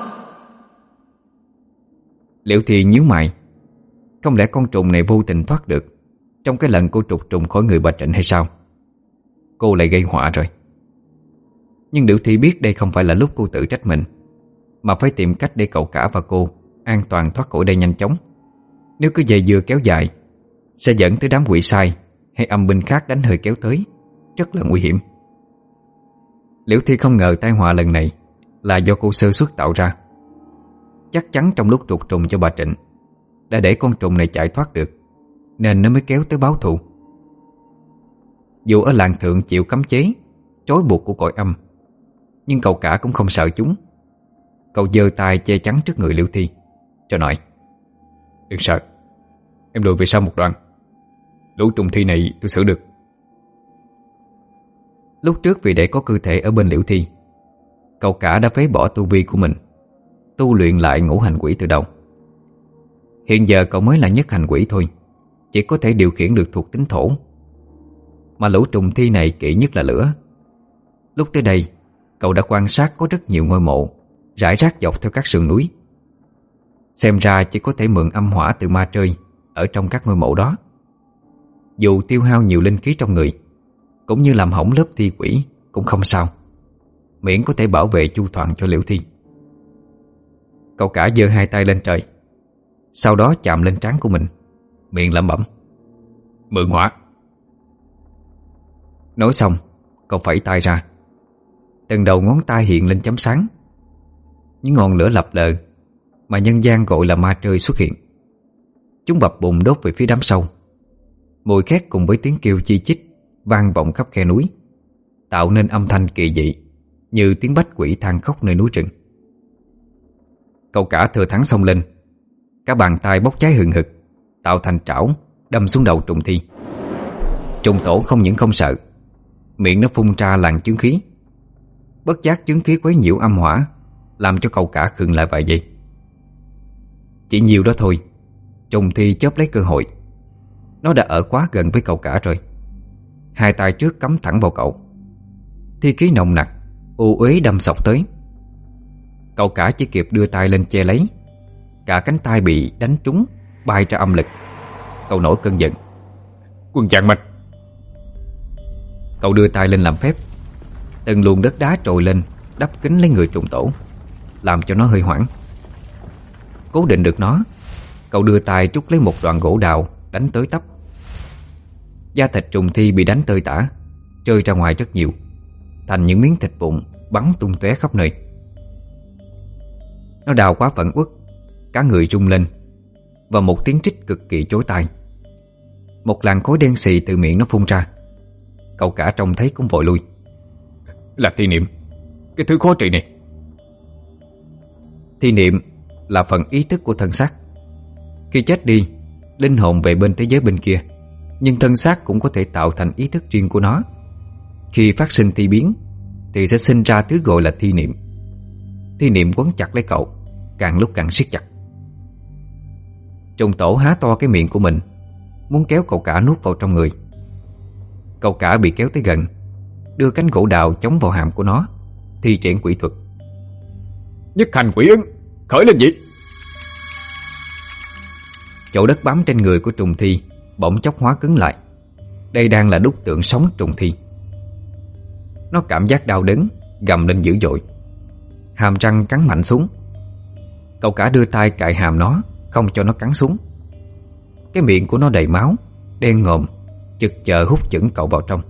Speaker 1: Liễu Thi nhíu mày. Không lẽ con trùng này vô tình thoát được trong cái lần cô trục trùng khỏi người bà Trịnh hay sao? Cô lại gây họa rồi. Nhưng Liễu Thi biết đây không phải là lúc cô tự trách mình, mà phải tìm cách để cậu cả và cô an toàn thoát khỏi đây nhanh chóng. Nếu cứ dây dưa kéo dài sẽ dẫn tới đám quỷ sai hay âm binh khác đánh hơi kéo tới, rất là nguy hiểm. Liễu Thi không ngờ tai họa lần này là do cô sơ suất tạo ra. Chắc chắn trong lúc trục trùng cho bà Trịnh đã để con trùng này chạy thoát được, nên nó mới kéo tới báo thù. Dù ở làng thượng chịu cấm chế, trói buộc của cõi âm, nhưng cậu cả cũng không sợ chúng. Cậu giơ tay che chắn trước người Liễu Thi, cho nói:
Speaker 2: Đừng sợ, em lùi về sau một đoạn. Lũ trùng thi này tôi xử được.
Speaker 1: Lúc trước vì để có cơ thể ở bên Liễu Thi, cậu cả đã phế bỏ tu vi của mình, tu luyện lại ngũ hành quỷ từ đầu. Hiện giờ cậu mới là nhất hành quỷ thôi, chỉ có thể điều khiển được thuộc tính thổ. Mà lũ trùng thi này kỵ nhất là lửa. Lúc tới đây, cậu đã quan sát có rất nhiều ngôi mộ rải rác dọc theo các sườn núi. Xem ra chỉ có thể mượn âm hỏa từ ma chơi ở trong các ngôi mộ đó. Dù tiêu hao nhiều linh khí trong người, cũng như làm hỏng lớp thi quỷ cũng không sao, miễn có thể bảo vệ chu toàn cho Liễu Thi. Cậu cả giơ hai tay lên trời, sau đó chạm lên trán của mình, miệng lẩm bẩm: "Mượn hỏa." Nói xong, cậu phẩy tay ra. Từng đầu ngón tay hiện lên chấm sáng. Những ngọn lửa lập lờ mà nhân gian gọi là ma trơi xuất hiện. Chúng bập bùng đốt về phía đám sâu. Mùi khét cùng với tiếng kêu chi chít vang vọng khắp khe núi, tạo nên âm thanh kỳ dị như tiếng bách quỷ than khóc nơi núi rừng. Cậu cả thừa thắng xông lên, cả bàn tay bốc cháy hừng hực, tạo thành trảo đâm xuống đầu trùng thi. Trùng tổ không những không sợ, miệng nó phun ra làn chướng khí. Bất giác chướng khí quấy nhiễu âm hỏa, làm cho cậu cả khựng lại vài giây. Chỉ nhiều đó thôi, trùng thi chớp lấy cơ hội. Nó đã ở quá gần với cậu cả rồi. Hai tay trước cắm thẳng vào cậu. Thi khí nồng nặc u uế đâm sọc tới. Cậu cả chỉ kịp đưa tay lên che lấy, cả cánh tay bị đánh trúng, bay ra âm lực. Cậu nổi cơn giận: "Quân chặn mạch!" Cậu đưa tay lên làm phép. Từng luồng đất đá trồi lên đắp kín lấy người trùng tổ, làm cho nó hơi hoảng. Cố định được nó, cậu đưa tay trút lấy một đoạn gỗ đào đánh tới tấp. Da thịt trùng thi bị đánh tơi tả, rơi ra ngoài rất nhiều, thành những miếng thịt vụn bắn tung tóe khắp nơi. Nó đào quá phẫn uất, cả người rung lên, và một tiếng trích cực kỳ chói tai. Một làn khói đen xì từ miệng nó phun ra. Cậu cả trông thấy cũng vội lui: "Là thi niệm, cái thứ khó trị này." Thi niệm là phần ý thức của thân xác. Khi chết đi, linh hồn về bên thế giới bên kia, nhưng thân xác cũng có thể tạo thành ý thức riêng của nó. Khi phát sinh thi biến thì sẽ sinh ra thứ gọi là thi niệm. Thi niệm quấn chặt lấy cậu, càng lúc càng siết chặt. Trùng tổ há to cái miệng của mình, muốn kéo cậu cả nuốt vào trong người. Cậu cả bị kéo tới gần, đưa cánh gỗ đào chống vào hàm của nó, thi triển quỷ thuật: "Nhất hành quỷ ưng, khởi lên vậy!" Chỗ đất bám trên người của trùng thi bỗng chốc hóa cứng lại. Đây đang là đúc tượng sống trùng thi. Nó cảm giác đau đớn, gầm lên dữ dội, hàm răng cắn mạnh xuống. Cậu cả đưa tay cạy hàm nó, không cho nó cắn xuống. Cái miệng của nó đầy máu, đen ngòm, chực chờ hút chửng cậu vào trong.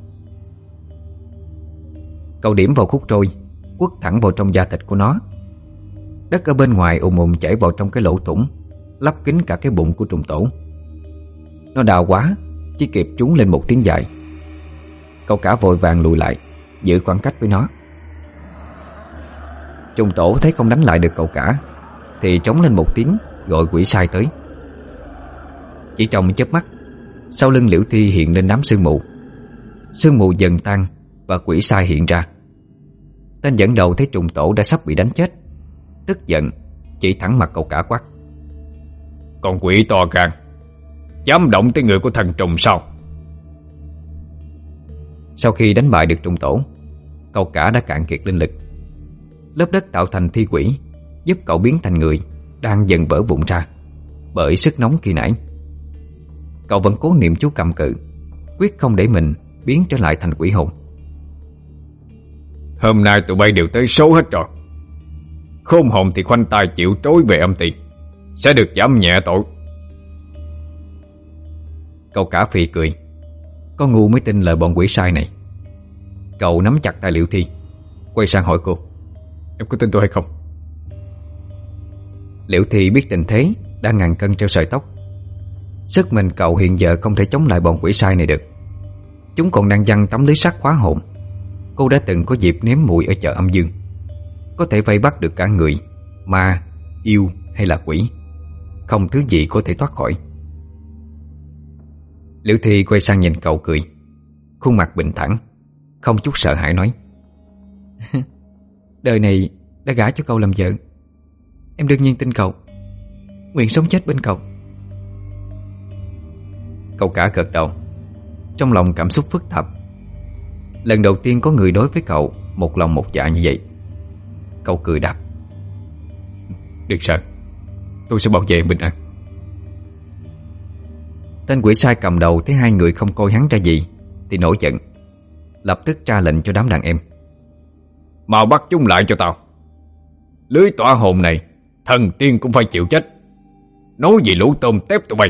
Speaker 1: Cậu điểm vào khúc trôi, quất thẳng vào trong da thịt của nó. Đất ở bên ngoài ùm ùm chảy vào trong cái lỗ thủng, lấp kín cả cái bụng của trùng tổ. Nó đau quá, chỉ kịp trún lên một tiếng dài. Cậu cả vội vàng lùi lại, giữ khoảng cách với nó. Trùng tổ thấy không đánh lại được cậu cả, thì trống lên một tiếng, gọi quỷ sai tới. Chỉ trong chớp mắt, sau lưng Liễu Thi hiện lên đám sương mù. Sương mù dần tan và quỷ sai hiện ra. Tên dẫn đầu thấy trùng tổ đã sắp bị đánh chết, tức giận chỉ thẳng mặt cậu cả quát: "Con quỷ to gan, dám động tới người của thần trùng sao?" Sau khi đánh bại được trùng tổ, cậu cả đã cạn kiệt linh lực. Lớp đất tạo thành thi quỷ giúp cậu biến thành người đang dần vỡ vụn ra bởi sức nóng khi nãy. Cậu vẫn cố niệm chú cầm cự, quyết không để mình biến trở lại thành quỷ hồn. "Hôm nay tụi bay đều tới số hết rồi. Khôn hồn thì khoanh tay chịu trối về âm tiền, sẽ được giảm nhẹ tội." Cậu cả phì cười. Có ngu mới tin lời bọn quỷ sai này. Cậu nắm chặt tay Liễu Thi, quay sang hỏi cô: "Em có tin tôi hay không?" Liễu Thi biết tình thế đang ngàn cân treo sợi tóc. Sức mình cậu hiện giờ không thể chống lại bọn quỷ sai này được. Chúng còn đang giăng tấm lưới sắt khóa hồn. Cô đã từng có dịp nếm mùi ở chợ âm dương, có thể vây bắt được cả người, ma, yêu hay là quỷ. Không thứ gì có thể thoát khỏi. Liễu Thi quay sang nhìn cậu cười, khuôn mặt bình thản, không chút sợ hãi nói: "Đời này đã gả cho cậu làm vợ, em đương nhiên tin cậu, nguyện sống chết bên cậu." Cậu cả gật đầu, trong lòng cảm xúc phức tạp. Lần đầu tiên có người đối với cậu một lòng một dạ như vậy. Cậu cười đáp: "Đừng sợ, tôi sẽ bảo vệ bình an." Tên quỷ sai cầm đầu thấy hai người không coi hắn ra gì thì nổi giận, lập tức ra lệnh cho đám đàn em:
Speaker 2: mau bắt chúng lại cho tao. Lưới tỏa hồn này thần tiên cũng phải chịu chết, nói gì lũ tôm tép tụi bay.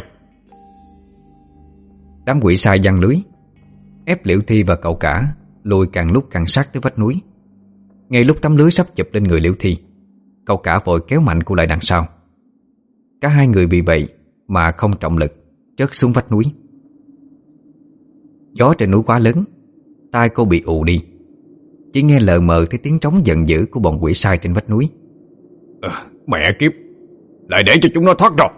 Speaker 1: Đám quỷ sai giăng lưới, ép Liễu Thi và cậu cả lùi càng lúc càng sát tới vách núi. Ngay lúc tấm lưới sắp chụp lên người Liễu Thi, cậu cả vội kéo mạnh cô lại đằng sau. Cả hai người vì vậy mà không trọng lực rớt xuống vách núi. Gió trên núi quá lớn, tai cô bị ù đi, chỉ nghe lờ mờ thấy tiếng trống giận dữ của bọn quỷ sai trên vách núi.
Speaker 2: À, mẹ kiếp, lại để cho chúng nó thoát rồi.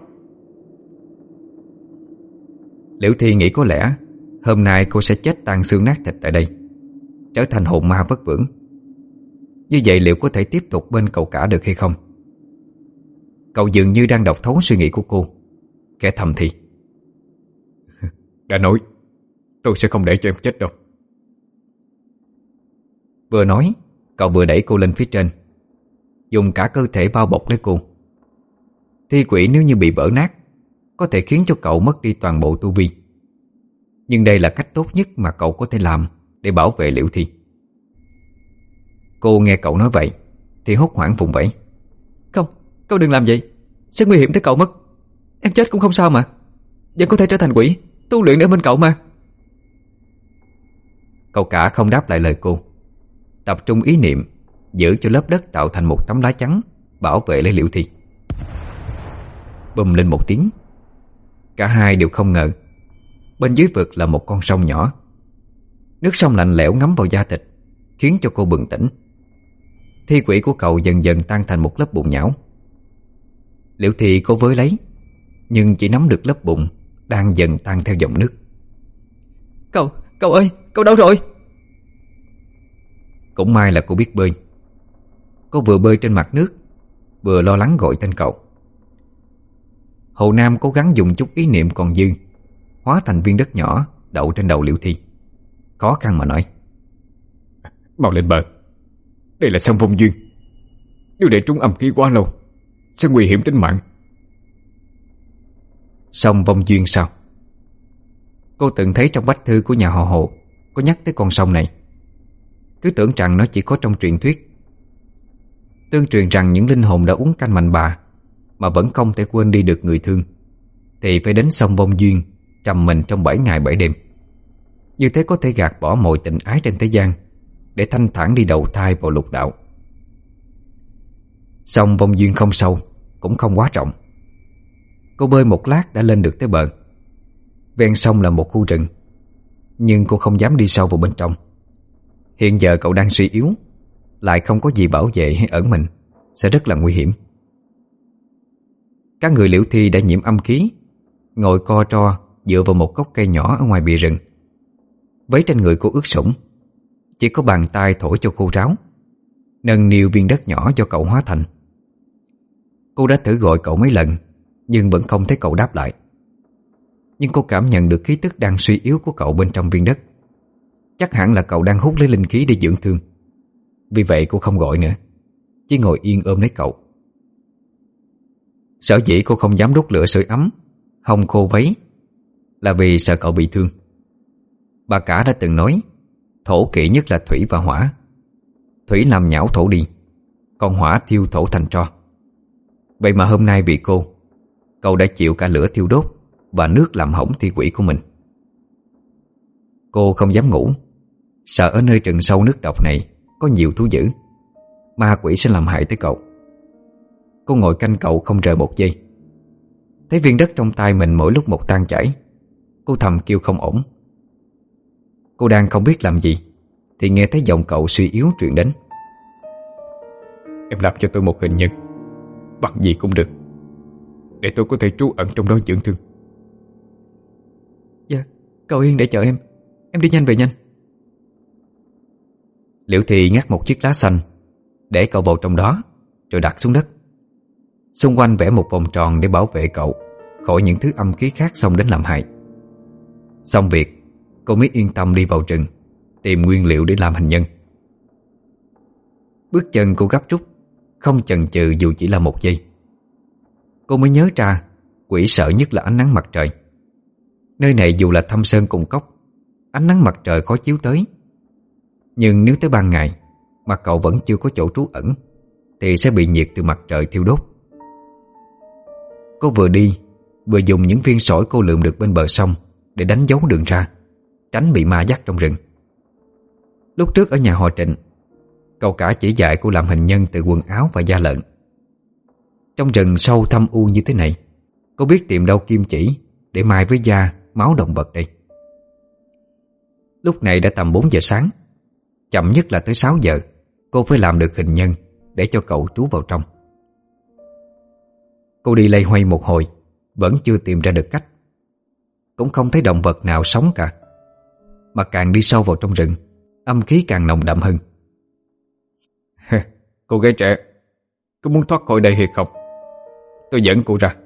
Speaker 1: Liễu Thi nghĩ có lẽ hôm nay cô sẽ chết tan xương nát thịt tại đây, trở thành hồn ma vất vưởng. Như vậy liệu có thể tiếp tục bên cậu cả được hay không? Cậu dường như đang đọc thấu suy nghĩ của cô, kẻ thầm thì:
Speaker 2: đã nói tôi sẽ không để cho em chết đâu.
Speaker 1: Vừa nói, cậu vừa đẩy cô lên phía trên, dùng cả cơ thể bao bọc lấy cô. Thi quỷ nếu như bị vỡ nát có thể khiến cho cậu mất đi toàn bộ tu vi, nhưng đây là cách tốt nhất mà cậu có thể làm để bảo vệ Liễu Thi. Cô nghe cậu nói vậy thì hốt hoảng vùng vẫy: Không, cậu đừng làm vậy, sẽ nguy hiểm tới cậu mất. Em chết cũng không sao mà, vẫn có thể trở thành quỷ, tu luyện ở bên cậu mà. Cậu cả không đáp lại lời cô, tập trung ý niệm giữ cho lớp đất tạo thành một tấm lá chắn bảo vệ lấy Liễu Thi. Bùm lên một tiếng, cả hai đều không ngờ bên dưới vực là một con sông nhỏ. Nước sông lạnh lẽo ngấm vào da thịt, khiến cho cô bừng tỉnh. Thi quỷ của cậu dần dần tan thành một lớp bùn nhão. Liễu Thi cố với lấy, nhưng chỉ nắm được lớp bùn đang dần tan theo dòng nước. Cậu, cậu ơi, cậu đâu rồi? Cũng may là cô biết bơi. Cô vừa bơi trên mặt nước, vừa lo lắng gọi tên cậu. Hồ Nam cố gắng dùng chút ý niệm còn dư, hóa thành viên đất nhỏ đậu trên đầu Liễu Thi, khó khăn mà nói:
Speaker 2: mau lên bờ, đây là sông Vong Duyên, nếu để trúng âm khí quá lâu sẽ nguy hiểm tính mạng.
Speaker 1: Sông Vong Duyên sao? Cô từng thấy trong bách thư của nhà họ Hồ có nhắc tới con sông này, cứ tưởng rằng nó chỉ có trong truyền thuyết. Tương truyền rằng những linh hồn đã uống canh mạnh bà mà vẫn không thể quên đi được người thương thì phải đến sông Vong Duyên trầm mình trong bảy ngày bảy đêm. Như thế có thể gạt bỏ mọi tình ái trên thế gian để thanh thản đi đầu thai vào lục đạo. Sông Vong Duyên không sâu, cũng không quá rộng. Cô bơi một lát đã lên được tới bờ. Ven sông là một khu rừng, nhưng cô không dám đi sâu vào bên trong. Hiện giờ cậu đang suy yếu, lại không có gì bảo vệ hay ẩn mình, sẽ rất là nguy hiểm. Các người Liễu Thi đã nhiễm âm khí, ngồi co ro dựa vào một gốc cây nhỏ ở ngoài bìa rừng. Váy trên người cô ướt sũng, chỉ có bàn tay thổi cho khô ráo, nâng niu viên đất nhỏ cho cậu hóa thành. Cô đã thử gọi cậu mấy lần, nhưng vẫn không thấy cậu đáp lại. Nhưng cô cảm nhận được khí tức đang suy yếu của cậu bên trong viên đất. Chắc hẳn là cậu đang hút lấy linh khí để dưỡng thương. Vì vậy cô không gọi nữa, chỉ ngồi yên ôm lấy cậu. Sở dĩ cô không dám đốt lửa sưởi ấm, hong khô váy, là vì sợ cậu bị thương. Bà cả đã từng nói thổ kỵ nhất là thủy và hỏa. Thủy làm nhão thổ đi, còn hỏa thiêu thổ thành tro. Vậy mà hôm nay vì cô, cậu đã chịu cả lửa thiêu đốt và nước làm hỏng thi quỷ của mình. Cô không dám ngủ, sợ ở nơi rừng sâu nước độc này có nhiều thú dữ, ma quỷ sẽ làm hại tới cậu. Cô ngồi canh cậu không rời một giây. Thấy viên đất trong tay mình mỗi lúc một tan chảy, cô thầm kêu không ổn. Cô đang không biết làm gì thì nghe thấy giọng cậu suy yếu truyền đến:
Speaker 2: Em làm cho tôi một hình nhân, bằng gì cũng được, để tôi có thể trú ẩn trong đó dưỡng thương.
Speaker 1: Dạ, cậu yên để chờ em, em đi nhanh về nhanh. Liễu Thi ngắt một chiếc lá xanh, để cậu vào trong đó, rồi đặt xuống đất. Xung quanh vẽ một vòng tròn để bảo vệ cậu khỏi những thứ âm khí khác xông đến làm hại. Xong việc, cô mới yên tâm đi vào rừng tìm nguyên liệu để làm hình nhân. Bước chân cô gấp rút, không chần chừ dù chỉ là một giây. Cô mới nhớ ra quỷ sợ nhất là ánh nắng mặt trời. Nơi này dù là thâm sơn cùng cốc, ánh nắng mặt trời khó chiếu tới, nhưng nếu tới ban ngày mà cậu vẫn chưa có chỗ trú ẩn thì sẽ bị nhiệt từ mặt trời thiêu đốt. Cô vừa đi vừa dùng những viên sỏi cô lượm được bên bờ sông để đánh dấu đường ra, tránh bị ma dắt trong rừng. Lúc trước ở nhà họ Trịnh, cậu cả chỉ dạy cô làm hình nhân từ quần áo và da lợn. Trong rừng sâu thâm u như thế này, cô biết tìm đâu kim chỉ để mài với da, máu động vật đây. Lúc này đã tầm bốn giờ sáng, chậm nhất là tới sáu giờ cô phải làm được hình nhân để cho cậu trú vào trong. Cô đi loay hoay một hồi vẫn chưa tìm ra được cách. Cũng không thấy động vật nào sống cả, mà càng đi sâu vào trong rừng, âm khí càng nồng đậm hơn.
Speaker 2: Cô gái trẻ, có muốn thoát khỏi đây hay không? Tôi dẫn cô ra.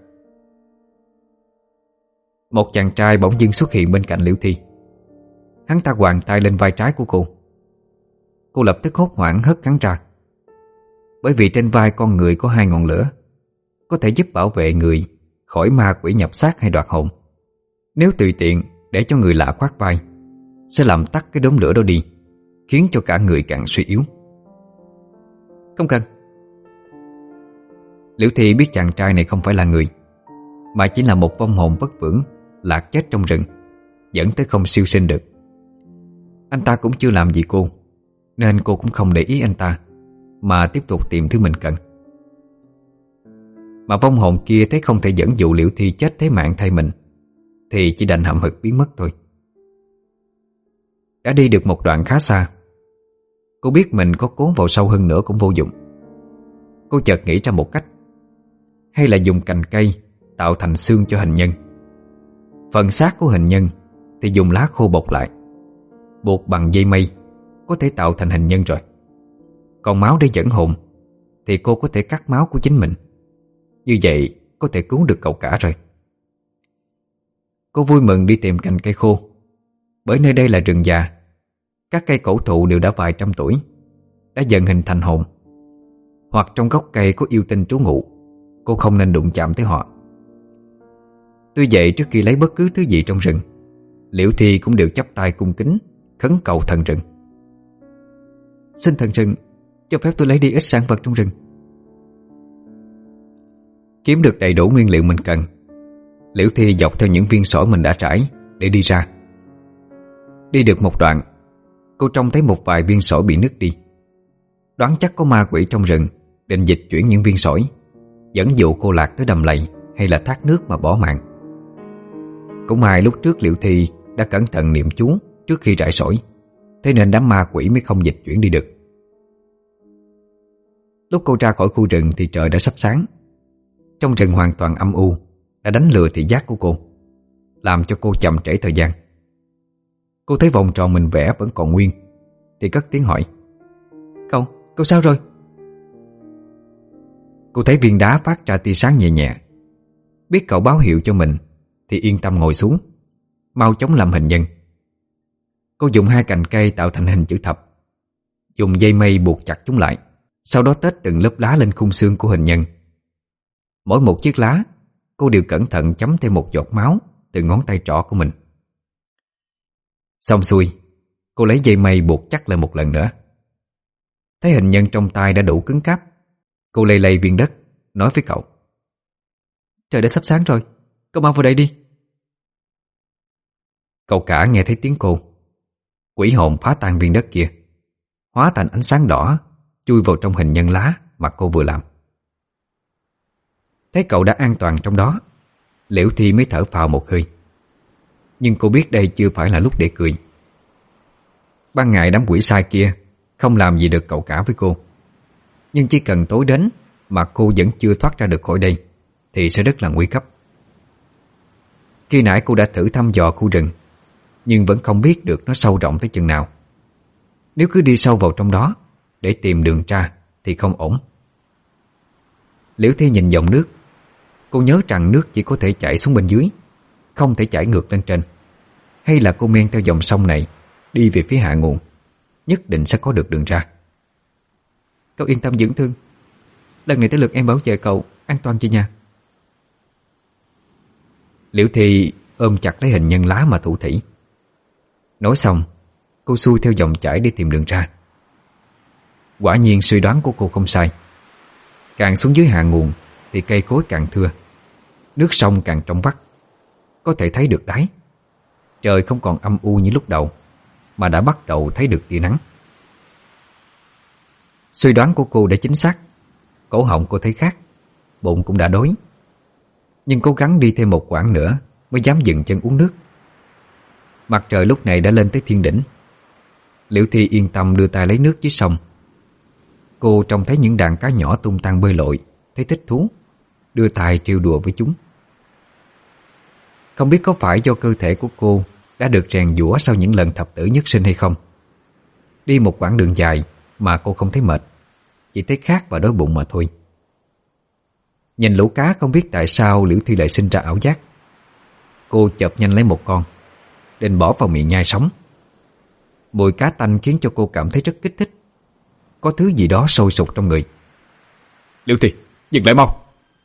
Speaker 1: Một chàng trai bỗng dưng xuất hiện bên cạnh Liễu Thi. Hắn ta quàng tay lên vai trái của cô. Cô lập tức hốt hoảng hất hắn ra, bởi vì trên vai con người có hai ngọn lửa, có thể giúp bảo vệ người khỏi ma quỷ nhập xác hay đoạt hồn. Nếu tùy tiện để cho người lạ khoác vai, sẽ làm tắt cái đốm lửa đó đi, khiến cho cả người càng suy yếu.
Speaker 3: Không cần.
Speaker 1: Liễu Thi biết chàng trai này không phải là người, mà chỉ là một vong hồn bất vưởng lạc chết trong rừng, dẫn tới không siêu sinh được. Anh ta cũng chưa làm gì cô, nên cô cũng không để ý anh ta, mà tiếp tục tìm thứ mình cần. Mà vong hồn kia thấy không thể dẫn dụ Liễu Thi chết thế mạng thay mình, thì chỉ đành hậm hực biến mất thôi. Đã đi được một đoạn khá xa, cô biết mình có cố vào sâu hơn nữa cũng vô dụng. Cô chợt nghĩ ra một cách, hay là dùng cành cây tạo thành xương cho hình nhân. Phần xác của hình nhân thì dùng lá khô bọc lại, buộc bằng dây mây, có thể tạo thành hình nhân rồi. Còn máu để dẫn hồn thì cô có thể cắt máu của chính mình. Như vậy có thể cứu được cậu cả rồi. Cô vui mừng đi tìm cành cây khô, bởi nơi đây là rừng già. Các cây cổ thụ đều đã vài trăm tuổi, đã dần hình thành hồn, hoặc trong gốc cây có yêu tinh trú ngụ. Cô không nên đụng chạm tới họ. Tuy vậy, trước khi lấy bất cứ thứ gì trong rừng, Liễu Thi cũng đều chắp tay cung kính khấn cầu thần rừng.
Speaker 3: Xin thần rừng cho phép tôi lấy đi ít sản vật trong rừng.
Speaker 1: Kiếm được đầy đủ nguyên liệu mình cần, Liễu Thi dọc theo những viên sỏi mình đã trải để đi ra. Đi được một đoạn, cô trông thấy một vài viên sỏi bị nứt đi. Đoán chắc có ma quỷ trong rừng định dịch chuyển những viên sỏi, dẫn dụ cô lạc tới đầm lầy hay là thác nước mà bỏ mạng. Cũng may lúc trước Liễu Thi đã cẩn thận niệm chú trước khi rải sỏi, thế nên đám ma quỷ mới không dịch chuyển đi được. Lúc cô ra khỏi khu rừng thì trời đã sắp sáng. Trong rừng hoàn toàn âm u đã đánh lừa thị giác của cô, làm cho cô chậm trễ thời gian. Cô thấy vòng tròn mình vẽ vẫn còn nguyên, thì cất tiếng hỏi:
Speaker 3: Cậu, cậu sao rồi?
Speaker 1: Cô thấy viên đá phát ra tia sáng nhẹ nhẹ. Biết cậu báo hiệu cho mình thì yên tâm ngồi xuống, mau chóng làm hình nhân. Cô dùng hai cành cây tạo thành hình chữ thập, dùng dây mây buộc chặt chúng lại, sau đó tết từng lớp lá lên khung xương của hình nhân. Mỗi một chiếc lá, cô đều cẩn thận chấm thêm một giọt máu từ ngón tay trỏ của mình. Xong xuôi, cô lấy dây mây buộc chắc lại một lần nữa. Thấy hình nhân trong tay đã đủ cứng cáp, cô lay lay viên đất, nói với cậu:
Speaker 3: Trời đã sắp sáng rồi, cậu mau vào đây đi.
Speaker 1: Cậu cả nghe thấy tiếng cô, quỷ hồn phá tan viên đất kia, hóa thành ánh sáng đỏ chui vào trong hình nhân lá mà cô vừa làm. Thấy cậu đã an toàn trong đó, Liễu Thi mới thở phào một hơi. Nhưng cô biết đây chưa phải là lúc để cười. Ban ngày đám quỷ sai kia không làm gì được cậu cả với cô, nhưng chỉ cần tối đến mà cô vẫn chưa thoát ra được khỏi đây thì sẽ rất là nguy cấp. Khi nãy cô đã thử thăm dò khu rừng, nhưng vẫn không biết được nó sâu rộng tới chừng nào. Nếu cứ đi sâu vào trong đó để tìm đường ra thì không ổn. Liễu Thi nhìn dòng nước. Cô nhớ rằng nước chỉ có thể chảy xuống bên dưới, không thể chảy ngược lên trên. Hay là cô men theo dòng sông này đi về phía hạ nguồn, nhất định sẽ có được đường ra.
Speaker 3: Cậu yên tâm dưỡng thương, lần này tới lượt em bảo vệ cậu an toàn về nhà.
Speaker 1: Liễu Thi ôm chặt lấy hình nhân lá mà thủ thỉ. Nói xong, cô xuôi theo dòng chảy để tìm đường ra. Quả nhiên suy đoán của cô không sai. Càng xuống dưới hạ nguồn thì cây cối càng thưa, nước sông càng trong vắt, có thể thấy được đáy. Trời không còn âm u như lúc đầu, mà đã bắt đầu thấy được tia nắng. Suy đoán của cô đã chính xác. Cổ họng cô thấy khát, bụng cũng đã đói, nhưng cố gắng đi thêm một quãng nữa mới dám dừng chân uống nước. Mặt trời lúc này đã lên tới thiên đỉnh. Liễu Thi yên tâm đưa tay lấy nước dưới sông. Cô trông thấy những đàn cá nhỏ tung tăng bơi lội, thấy thích thú, đưa tay trêu đùa với chúng. Không biết có phải do cơ thể của cô đã được rèn giũa sau những lần thập tử nhất sinh hay không. Đi một quãng đường dài mà cô không thấy mệt, chỉ thấy khát và đói bụng mà thôi. Nhìn lũ cá không biết tại sao Liễu Thi lại sinh ra ảo giác. Cô chộp nhanh lấy một con, định bỏ vào miệng nhai sống. Mùi cá tanh khiến cho cô cảm thấy rất kích thích. Có thứ gì đó sôi sục trong người.
Speaker 2: Liễu Thi, dừng lại mau!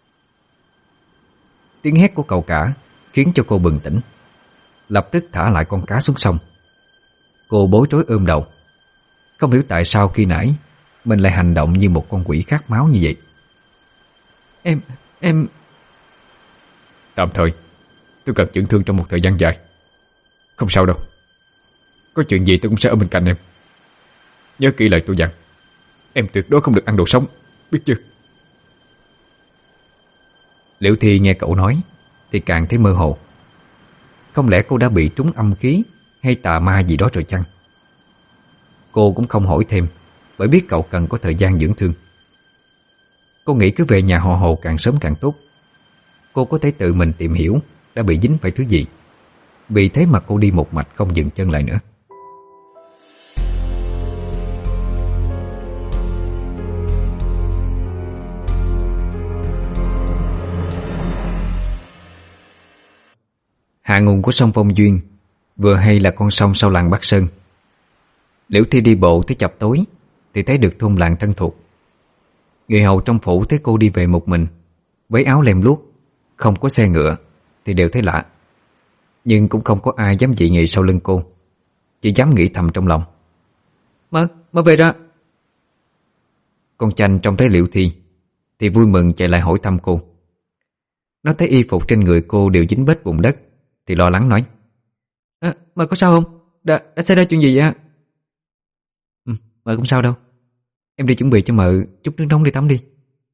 Speaker 1: Tiếng hét của cậu cả khiến cho cô bừng tỉnh, lập tức thả lại con cá xuống sông. Cô bối rối ôm đầu. Không hiểu tại sao khi nãy mình lại hành động như một con quỷ khát máu như vậy. Em, em...
Speaker 2: Tạm thời tôi cần chữa thương trong một thời gian dài. Không sao đâu. Có chuyện gì tôi cũng sẽ ở bên cạnh em. Nhớ kỹ lời tôi dặn, em tuyệt đối không được ăn đồ sống, biết chưa?
Speaker 1: Liễu Thi nghe cậu nói thì càng thấy mơ hồ. Không lẽ cô đã bị trúng âm khí hay tà ma gì đó rồi chăng? Cô cũng không hỏi thêm, bởi biết cậu cần có thời gian dưỡng thương. Cô nghĩ cứ về nhà họ Hồ càng sớm càng tốt. Cô có thể tự mình tìm hiểu đã bị dính phải thứ gì. Vì thế mà cô đi một mạch không dừng chân lại nữa. Hạ nguồn của sông Phong Duyên vừa hay là con sông sau làng Bắc Sơn. Liễu Thi đi bộ tới chập tối thì thấy được thôn làng thân thuộc. Người hầu trong phủ thấy cô đi về một mình, với áo lem luốc, không có xe ngựa, thì đều thấy lạ. Nhưng cũng không có ai dám dị nghị sau lưng cô, chỉ dám nghĩ thầm trong lòng: Mơ, mơ về ra. Con Chanh trông thấy Liễu Thi thì vui mừng chạy lại hỏi thăm cô. Nó thấy y phục trên người cô đều dính bết bùn đất thì lo lắng nói: à, Mơ có sao không? Đã, đã xảy ra chuyện gì vậy? Ừ, mợ không sao đâu. Em đi chuẩn bị cho mợ chút nước nóng đi tắm đi.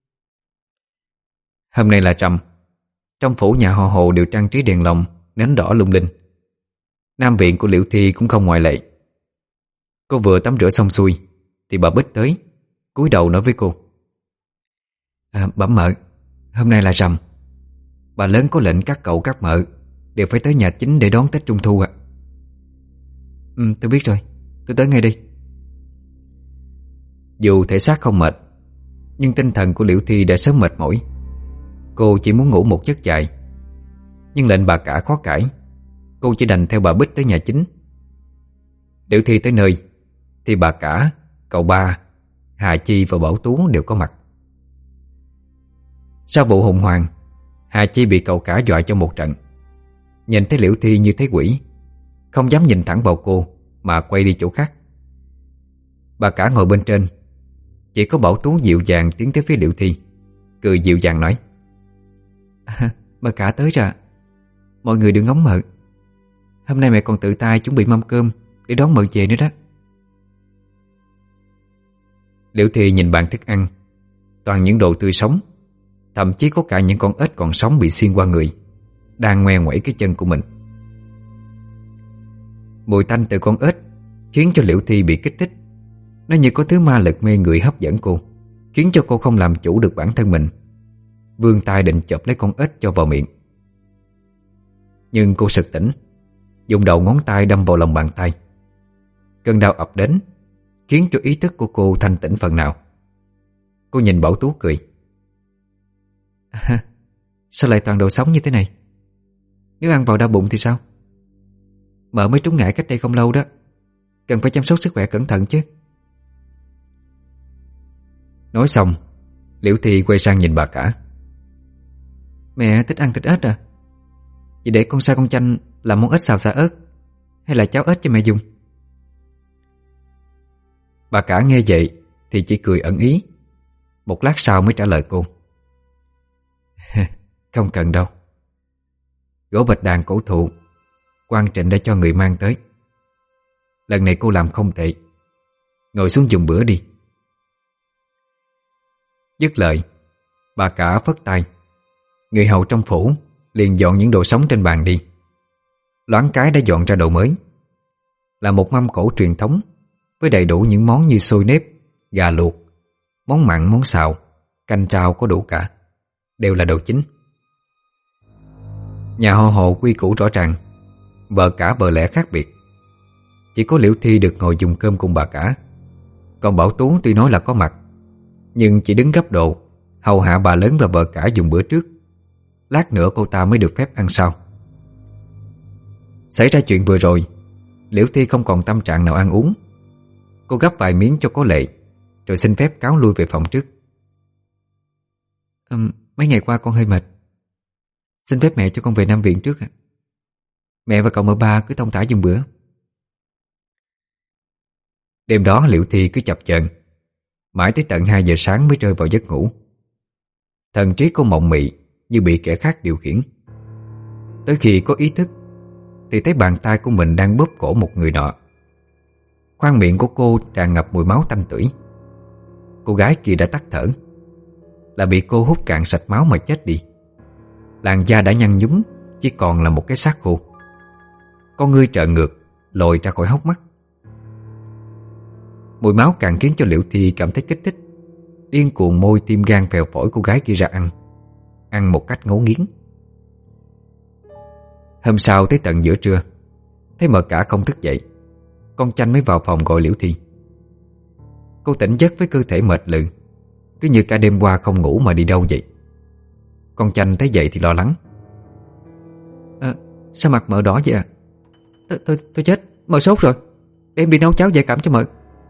Speaker 1: Hôm nay là trầm. Trong phủ nhà họ Hồ đều trang trí đèn lồng, nến đỏ lung linh. Nam viện của Liễu Thi cũng không ngoại lệ. Cô vừa tắm rửa xong xuôi thì bà Bích tới, cúi đầu nói với cô: à, Bẩm mợ, hôm nay là rằm. Bà lớn có lệnh các cậu các mợ đều phải tới nhà chính để đón Tết Trung Thu ạ. Ừ, tôi biết rồi, tôi tới ngay đi. Dù thể xác không mệt, nhưng tinh thần của Liễu Thi đã sớm mệt mỏi. Cô chỉ muốn ngủ một giấc dài. Nhưng lệnh bà cả khó cãi, cô chỉ đành theo bà Bích tới nhà chính. Liễu Thi tới nơi thì bà cả, cậu ba, Hà Chi và Bảo Tú đều có mặt. Sau vụ hùng hoàng, Hà Chi bị cậu cả dọa cho một trận. Nhìn thấy Liễu Thi như thấy quỷ, không dám nhìn thẳng vào cô mà quay đi chỗ khác. Bà cả ngồi bên trên, chỉ có Bảo Tú dịu dàng tiến tới phía Liễu Thi, cười dịu dàng nói: à, bà cả tới rồi. Mọi người đừng ngóng mợ. Hôm nay mẹ còn tự tay chuẩn bị mâm cơm để đón mợ về nữa đó. Liễu Thi nhìn bàn thức ăn, toàn những đồ tươi sống, thậm chí có cả những con ếch còn sống bị xiên qua người, đang ngoe ngoẩy cái chân của mình. Mùi tanh từ con ếch khiến cho Liễu Thi bị kích thích. Nó như có thứ ma lực mê người hấp dẫn cô, khiến cho cô không làm chủ được bản thân mình, vươn tay định chộp lấy con ếch cho vào miệng. Nhưng cô sực tỉnh, dùng đầu ngón tay đâm vào lòng bàn tay. Cơn đau ập đến, khiến cho ý thức của cô thanh tỉnh phần nào. Cô nhìn Bảo Tú cười: à, sao lại toàn đồ sống như thế này? Nếu ăn vào đau bụng thì sao? Mợ mới trúng ngại cách đây không lâu đó, cần phải chăm sóc sức khỏe cẩn thận chứ. Nói xong, Liễu Thi quay sang nhìn bà cả: Mẹ thích ăn thịt ếch à?
Speaker 3: Vậy để con sai con Chanh làm món ếch xào xả ớt, hay là cháo ếch cho mẹ dùng?
Speaker 1: Bà cả nghe vậy thì chỉ cười ẩn ý. Một lát sau mới trả lời cô. Không cần đâu. Gỗ bạch đàn cổ thụ quan Trịnh đã cho người mang tới. Lần này cô làm không tệ. Ngồi xuống dùng bữa đi. Dứt lời, bà cả phất tay. Người hầu trong phủ liền dọn những đồ sống trên bàn đi. Loáng cái đã dọn ra đồ mới, là một mâm cỗ truyền thống với đầy đủ những món như xôi nếp, gà luộc, món mặn, món xào, canh trao có đủ cả, đều là đồ chính. Nhà họ Hồ quy củ rõ ràng, vợ cả vợ lẽ khác biệt. Chỉ có Liễu Thi được ngồi dùng cơm cùng bà cả. Còn Bảo Tú tuy nói là có mặt, nhưng chỉ đứng gấp độ hầu hạ bà lớn và vợ cả dùng bữa trước. Lát nữa cô ta mới được phép ăn sau. Xảy ra chuyện vừa rồi, Liễu Thi không còn tâm trạng nào ăn uống. Cô gắp vài miếng cho có lệ, rồi xin phép cáo lui về phòng trước.
Speaker 3: à, Mấy ngày qua con hơi mệt, xin phép mẹ cho con về Nam Viện trước. Mẹ và cậu mợ ba cứ thông thả dùng bữa.
Speaker 1: Đêm đó Liễu Thi cứ chập chờn, mãi tới tận hai giờ sáng mới rơi vào giấc ngủ. Thần trí cô mộng mị như bị kẻ khác điều khiển. Tới khi có ý thức thì thấy bàn tay của mình đang bóp cổ một người nọ. Khoang miệng của cô tràn ngập mùi máu tanh tưởi. Cô gái kia đã tắt thở, là bị cô hút cạn sạch máu mà chết đi. Làn da đã nhăn nhúm, chỉ còn là một cái xác khô. Con ngươi trợn ngược lồi ra khỏi hốc mắt. Mùi máu càng khiến cho Liễu Thi cảm thấy kích thích, điên cuồng môi tim gan phèo phổi cô gái kia ra ăn. Ăn một cách ngấu nghiến. Hôm sau tới tận giữa trưa, thấy mợ cả không thức dậy, con Chanh mới vào phòng gọi Liễu Thi. Cô tỉnh giấc với cơ thể mệt lự, cứ như cả đêm qua không ngủ mà đi đâu vậy. Con Chanh thấy vậy thì lo lắng.
Speaker 3: à, Sao mặt mợ đỏ vậy à? Tôi, tôi, tôi chết, mợ sốt rồi. Đem đi nấu cháo giải cảm cho mợ.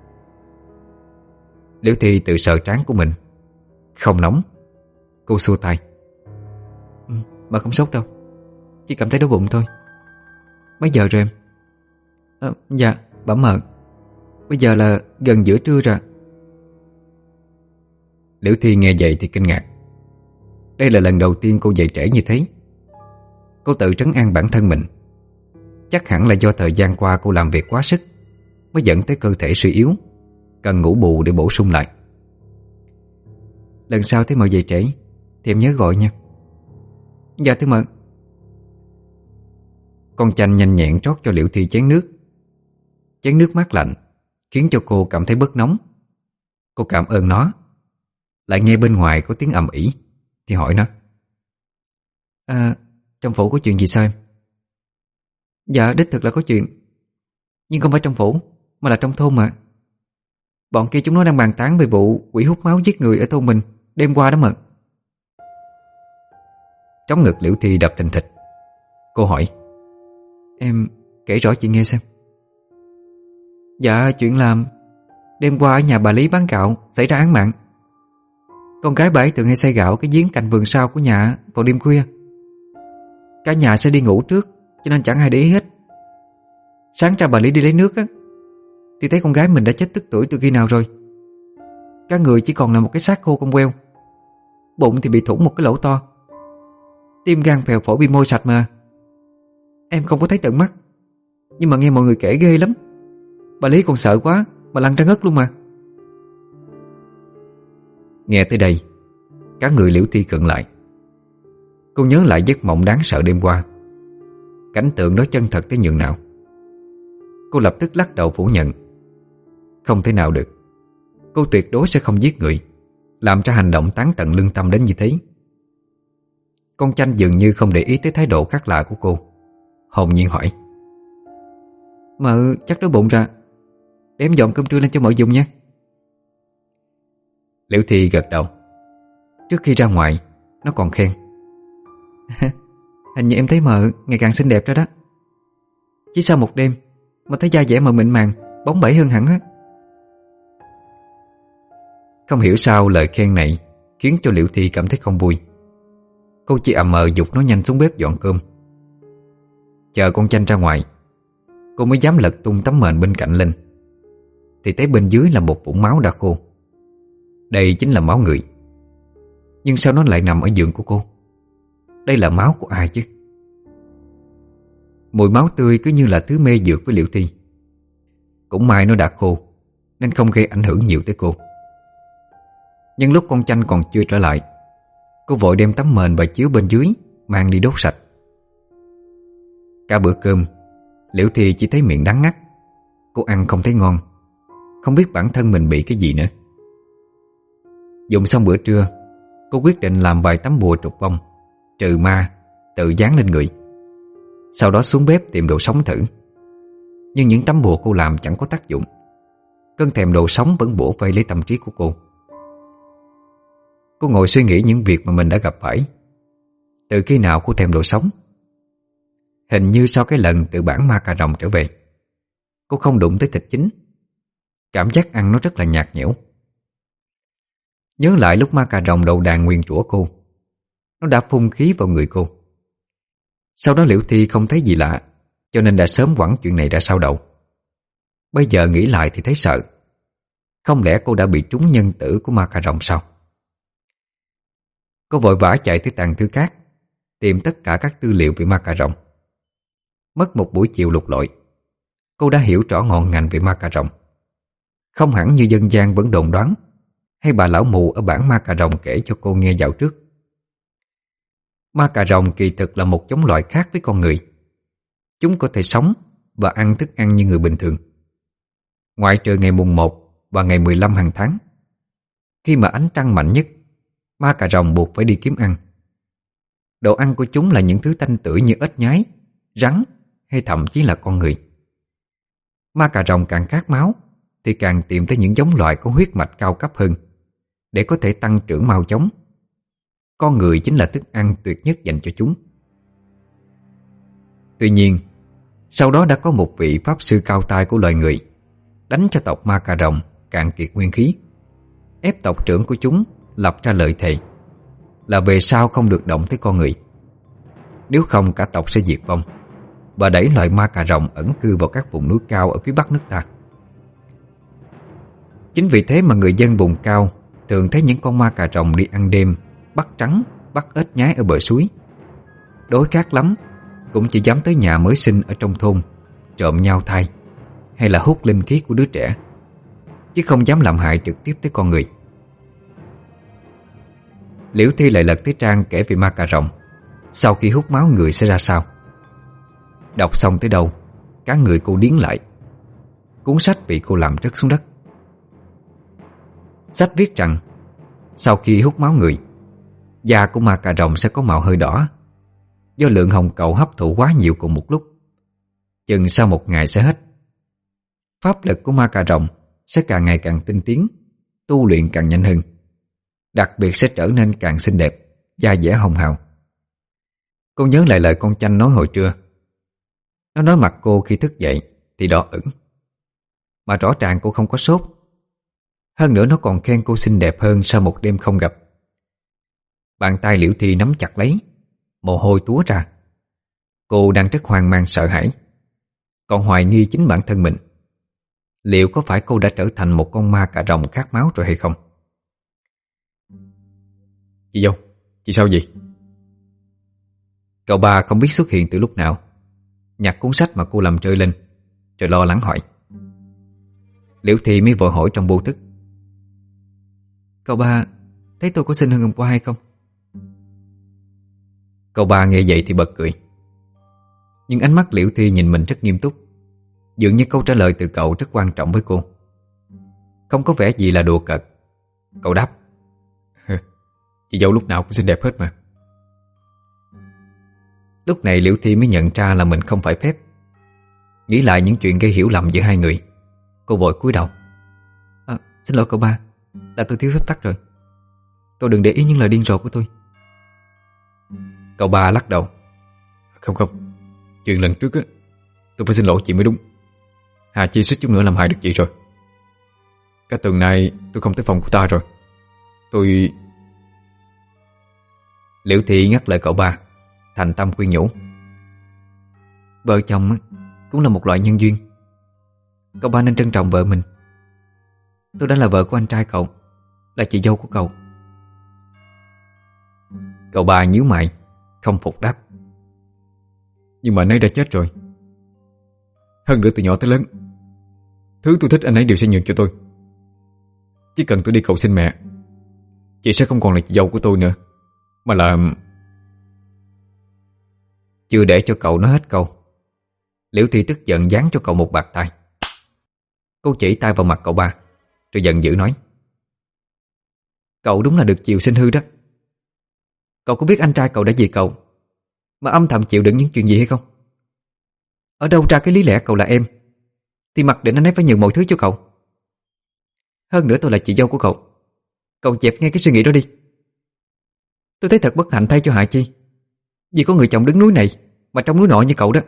Speaker 1: Liễu Thi tự sờ trán của mình. Không nóng. Cô xua tay.
Speaker 3: ừ, Mợ không sốt đâu, chỉ cảm thấy đau bụng thôi. Mấy giờ rồi em? À, dạ, bẩm mợ, bây giờ là gần giữa trưa rồi.
Speaker 1: Liễu Thi nghe vậy thì kinh ngạc. Đây là lần đầu tiên cô dậy trễ như thế. Cô tự trấn an bản thân mình. Chắc hẳn là do thời gian qua cô làm việc quá sức mới dẫn tới cơ thể suy yếu, cần ngủ bù để bổ sung lại.
Speaker 3: Lần sau thấy mợ dậy trễ thì em nhớ gọi nha. Dạ thưa mợ.
Speaker 1: Con Chanh nhanh nhẹn trót cho Liễu Thi chén nước. Chén nước mát lạnh khiến cho cô cảm thấy bớt nóng. Cô cảm ơn nó. Lại nghe bên ngoài có tiếng ầm ĩ thì hỏi nó.
Speaker 3: À, trong phủ có chuyện gì sao em? Dạ đích thực là có chuyện, nhưng không phải trong phủ, mà là trong thôn mà. Bọn kia chúng nó đang bàn tán về vụ quỷ hút máu giết người ở thôn mình đêm qua đó mợ.
Speaker 1: Trống ngực Liễu Thi đập thình thịch. Cô hỏi.
Speaker 3: Em kể rõ chị nghe xem. Dạ chuyện làm đêm qua ở nhà bà Lý bán gạo xảy ra án mạng. Con gái bà ấy thường hay xây gạo cái giếng cạnh vườn sau của nhà vào đêm khuya. Cả nhà sẽ đi ngủ trước, cho nên chẳng ai để ý hết. Sáng ra bà Lý đi lấy nước á, thì thấy con gái mình đã chết tức tuổi từ khi nào rồi. Cả người chỉ còn là một cái xác khô con queo. Bụng thì bị thủng một cái lỗ to. Tim gan phèo phổi bị môi sạch mà. Em không có thấy tận mắt, nhưng mà nghe mọi người kể ghê lắm. Bà Lý còn sợ quá mà lăn ra ngất luôn mà.
Speaker 1: Nghe tới đây, cả người Liễu Thi khựng lại. Cô nhớ lại giấc mộng đáng sợ đêm qua. Cảnh tượng đó chân thật tới nhường nào. Cô lập tức lắc đầu phủ nhận. Không thể nào được. Cô tuyệt đối sẽ không giết người, làm ra hành động tán tận lương tâm đến như thế. Con Chanh dường như không để ý tới thái độ khác lạ của cô, hồn nhiên hỏi.
Speaker 3: Mợ chắc đói bụng ra, để em dọn cơm trưa lên cho mợ dùng nha.
Speaker 1: Liễu Thi gật đầu. Trước khi ra ngoài, nó còn khen.
Speaker 3: Hình như em thấy mợ ngày càng xinh đẹp ra đó. Chỉ sau một đêm mà thấy da dẻ mợ mịn màng, bóng bẩy hơn hẳn á.
Speaker 1: Không hiểu sao lời khen này khiến cho Liễu Thi cảm thấy không vui. Cô chỉ ậm ờ giục nó nhanh xuống bếp dọn cơm. Chờ con Chanh ra ngoài, cô mới dám lật tung tấm mền bên cạnh lên, thì thấy bên dưới là một vũng máu đã khô. Đây chính là máu người. Nhưng sao nó lại nằm ở giường của cô? Đây là máu của ai chứ? Mùi máu tươi cứ như là thứ mê dược với Liễu Thi. Cũng may nó đã khô nên không gây ảnh hưởng nhiều tới cô. Nhưng lúc con Chanh còn chưa trở lại, cô vội đem tấm mền và chiếu bên dưới mang đi đốt sạch. Cả bữa cơm, Liễu Thi chỉ thấy miệng đắng ngắt. Cô ăn không thấy ngon, không biết bản thân mình bị cái gì nữa. Dùng xong bữa trưa, cô quyết định làm vài tấm bùa trục vong, trừ ma, tự dán lên người. Sau đó xuống bếp tìm đồ sống thử. Nhưng những tấm bùa cô làm chẳng có tác dụng. Cơn thèm đồ sống vẫn bủa vây lấy tâm trí của cô. Cô ngồi suy nghĩ những việc mà mình đã gặp phải. Từ khi nào cô thèm đồ sống? Hình như sau cái lần từ bản ma cà rồng trở về, cô không đụng tới thịt chín. Cảm giác ăn nó rất là nhạt nhẽo. Nhớ lại lúc ma cà rồng đầu đàn nguyền rủa cô, nó đã phun khí vào người cô. Sau đó Liễu Thi không thấy gì lạ, cho nên đã sớm quẳng chuyện này ra sau đầu. Bây giờ nghĩ lại thì thấy sợ. Không lẽ cô đã bị trúng nhân tử của ma cà rồng sao? Cô vội vã chạy tới tàng thư cát, tìm tất cả các tư liệu về ma cà rồng. Mất một buổi chiều lục lọi, cô đã hiểu rõ ngọn ngành về ma cà rồng. Không hẳn như dân gian vẫn đồn đoán, hay bà lão mù ở bản ma cà rồng kể cho cô nghe dạo trước. Ma cà rồng kỳ thực là một giống loài khác với con người. Chúng có thể sống và ăn thức ăn như người bình thường, ngoại trừ ngày mùng một và ngày mười lăm hàng tháng. Khi mà ánh trăng mạnh nhất, ma cà rồng buộc phải đi kiếm ăn. Đồ ăn của chúng là những thứ tanh tưởi như ếch nhái, rắn hay thậm chí là con người. Ma cà rồng càng khát máu thì càng tìm tới những giống loài có huyết mạch cao cấp hơn để có thể tăng trưởng mau chóng. Con người chính là thức ăn tuyệt nhất dành cho chúng. Tuy nhiên, sau đó đã có một vị pháp sư cao tay của loài người đánh cho tộc ma cà rồng cạn kiệt nguyên khí, ép tộc trưởng của chúng lập ra lời thề là về sau không được động tới con người. Nếu không cả tộc sẽ diệt vong và đẩy loài ma cà rồng ẩn cư vào các vùng núi cao ở phía bắc nước ta. Chính vì thế mà người dân vùng cao thường thấy những con ma cà rồng đi ăn đêm, bắt trắng, bắt ếch nhái ở bờ suối. Đói khát lắm cũng chỉ dám tới nhà mới sinh ở trong thôn trộm nhau thai hay là hút linh khí của đứa trẻ, chứ không dám làm hại trực tiếp tới con người. Liễu Thi lại lật tới trang kể về ma cà rồng sau khi hút máu người sẽ ra sao. Đọc xong tới đâu, cả người cô điếng lại. Cuốn sách bị cô làm rớt xuống đất. Sách viết rằng sau khi hút máu người, da của ma cà rồng sẽ có màu hơi đỏ, do lượng hồng cầu hấp thụ quá nhiều cùng một lúc. Chừng sau một ngày sẽ hết. Pháp lực của ma cà rồng sẽ càng ngày càng tinh tiến, tu luyện càng nhanh hơn. Đặc biệt sẽ trở nên càng xinh đẹp, da dẻ hồng hào. Cô nhớ lại lời con Chanh nói hồi trưa. Nó nói mặt cô khi thức dậy thì đỏ ửng, mà rõ ràng cô không có sốt. Hơn nữa nó còn khen cô xinh đẹp hơn sau một đêm không gặp. Bàn tay Liễu Thi nắm chặt lấy, mồ hôi túa ra. Cô đang rất hoang mang sợ hãi, còn hoài nghi chính bản thân mình. Liệu có phải cô đã trở thành một con ma cà rồng khát máu rồi hay không? Chị dâu, chị sao vậy? Cậu ba không biết xuất hiện từ lúc nào, nhặt cuốn sách mà cô làm rơi lên, rồi lo lắng hỏi. Liễu Thi mới vội hỏi trong vô thức. Cậu ba thấy tôi có xinh hơn hôm qua hay không? Cậu ba nghe vậy thì bật cười. Nhưng ánh mắt Liễu Thi nhìn mình rất nghiêm túc, dường như câu trả lời từ cậu rất quan trọng với cô. Không có vẻ gì là đùa cợt. Cậu đáp: chị dâu lúc nào cũng xinh đẹp hết mà. Lúc này Liễu Thi mới nhận ra là mình không phải phép. Nghĩ lại những chuyện gây hiểu lầm giữa hai người, cô vội cúi đầu. À, xin lỗi cậu ba, là tôi thiếu phép tắc rồi. Cậu đừng để ý những lời điên rồ của tôi. Cậu ba lắc đầu. Không không, chuyện lần trước á, tôi phải xin lỗi chị mới đúng. Hà Chi suýt chút nữa làm hại được chị rồi. Cả tuần nay tôi không tới phòng của ta rồi. Tôi... Liễu Thi ngắt lời cậu ba, thành tâm khuyên nhủ.
Speaker 3: Vợ chồng á, cũng là một loại nhân duyên. Cậu ba nên trân trọng vợ mình. Tôi đã là vợ của anh trai cậu, là chị dâu của cậu.
Speaker 1: Cậu ba nhíu mày, không phục đáp.
Speaker 2: Nhưng mà anh ấy đã chết rồi. Hơn nữa từ nhỏ tới lớn, thứ tôi thích anh ấy đều sẽ nhường cho tôi. Chỉ cần tôi đi cầu xin mẹ, chị sẽ không còn là chị dâu của tôi nữa, mà là...
Speaker 1: Chưa để cho cậu nói hết câu, Liễu Thi tức giận giáng cho cậu một bạt tay. Cô chỉ tay vào mặt cậu ba, rồi giận dữ nói:
Speaker 3: Cậu đúng là được chiều sinh hư đó. Cậu có biết anh trai cậu đã vì cậu mà âm thầm chịu đựng những chuyện gì hay không? Ở đâu ra cái lý lẽ cậu là em thì mặc định anh ấy phải nhường mọi thứ cho cậu. Hơn nữa tôi là chị dâu của cậu. Cậu dẹp ngay cái suy nghĩ đó đi. Tôi thấy thật bất hạnh thay cho Hạ Chi, vì có người chồng đứng núi này mà trong núi nọ như cậu đó.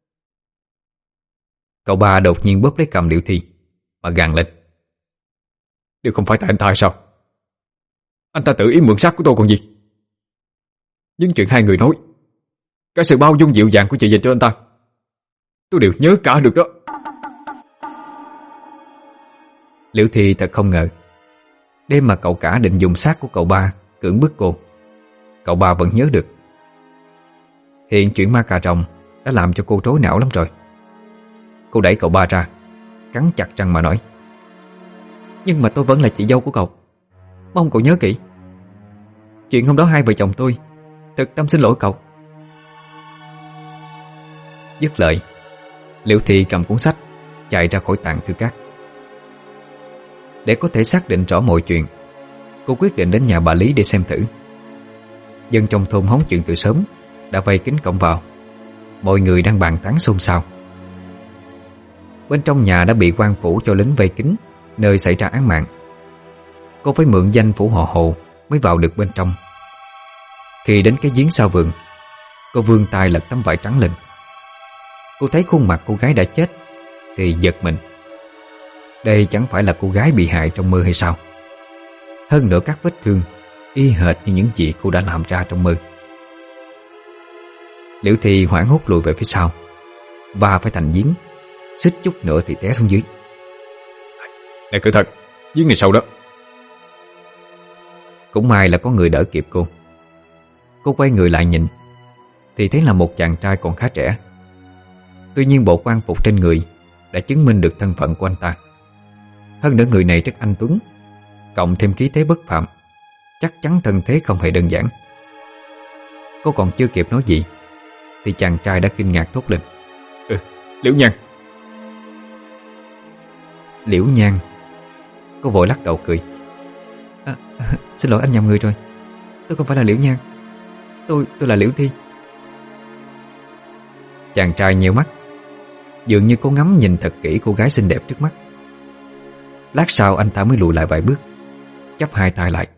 Speaker 1: Cậu ba đột nhiên bóp lấy cầm Liễu Thi mà gằn lên:
Speaker 2: Điều không phải tại anh ta hay sao? Anh ta tự ý mượn xác của tôi còn gì. Những chuyện hai người nói, cả sự bao dung dịu dàng của chị dành cho anh ta, tôi đều nhớ cả được đó.
Speaker 1: Liễu Thi thật không ngờ đêm mà cậu cả định dùng xác của cậu ba cưỡng bức cô, cậu ba vẫn nhớ được. Hiện chuyện ma cà rồng đã làm cho cô rối não lắm rồi. Cô đẩy cậu ba ra, cắn chặt răng mà nói:
Speaker 3: Nhưng mà tôi vẫn là chị dâu của cậu. Mong cậu nhớ kỹ. Chuyện hôm đó hai vợ chồng tôi thực tâm xin lỗi cậu.
Speaker 1: Dứt lời, Liễu Thi cầm cuốn sách chạy ra khỏi tàng thư các. Để có thể xác định rõ mọi chuyện, cô quyết định đến nhà bà Lý để xem thử. Dân trong thôn hóng chuyện từ sớm đã vây kín cổng vào. Mọi người đang bàn tán xôn xao. Bên trong nhà đã bị quan phủ cho lính vây kín nơi xảy ra án mạng. Cô phải mượn danh phủ họ Hồ mới vào được bên trong. Khi đến cái giếng sau vườn, cô vươn tay lật tấm vải trắng lên. Cô thấy khuôn mặt cô gái đã chết thì giật mình. Đây chẳng phải là cô gái bị hại trong mơ hay sao? Hơn nữa các vết thương y hệt như những gì cô đã làm ra trong mơ. Liễu Thi hoảng hốt lùi về phía sau, và phải thành giếng, xích chút nữa thì té xuống dưới.
Speaker 2: Này cẩn thận, giếng này sâu đó.
Speaker 1: Cũng may là có người đỡ kịp cô. Cô quay người lại nhìn thì thấy là một chàng trai còn khá trẻ. Tuy nhiên bộ quan phục trên người đã chứng minh được thân phận của anh ta. Hơn nữa người này rất anh tuấn, cộng thêm khí thế bất phàm, chắc chắn thân thế không hề đơn giản. Cô còn chưa kịp nói gì thì chàng trai đã kinh ngạc thốt lên:
Speaker 2: Ừ, Liễu Nhan.
Speaker 1: Liễu Nhan. Cô vội lắc đầu cười:
Speaker 3: à, à, Xin lỗi, anh nhầm người rồi. Tôi không phải là Liễu Nhan. Tôi tôi là Liễu Thi.
Speaker 1: Chàng trai nheo mắt, dường như cố ngắm nhìn thật kỹ cô gái xinh đẹp trước mắt. Lát sau anh ta mới lùi lại vài bước, chắp hai tay lại.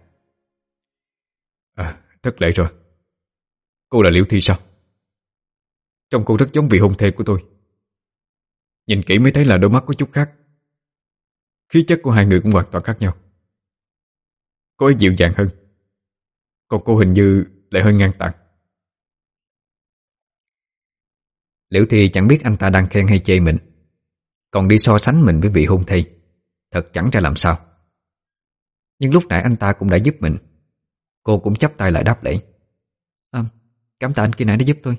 Speaker 2: À, thất lễ rồi. Cô là Liễu Thi sao? Trông cô rất giống vị hôn thê của tôi. Nhìn kỹ mới thấy là đôi mắt có chút khác. Khí chất của hai người cũng hoàn toàn khác nhau. Cô ấy dịu dàng hơn, còn cô hình như lại hơi ngang tàn.
Speaker 1: Liễu Thi chẳng biết anh ta đang khen hay chê mình, còn đi so sánh mình với vị hôn thê, thật chẳng ra làm sao. Nhưng lúc nãy anh ta cũng đã giúp mình. Cô cũng chắp tay lại đáp lễ.
Speaker 3: à, Cảm tạ anh khi nãy đã giúp tôi.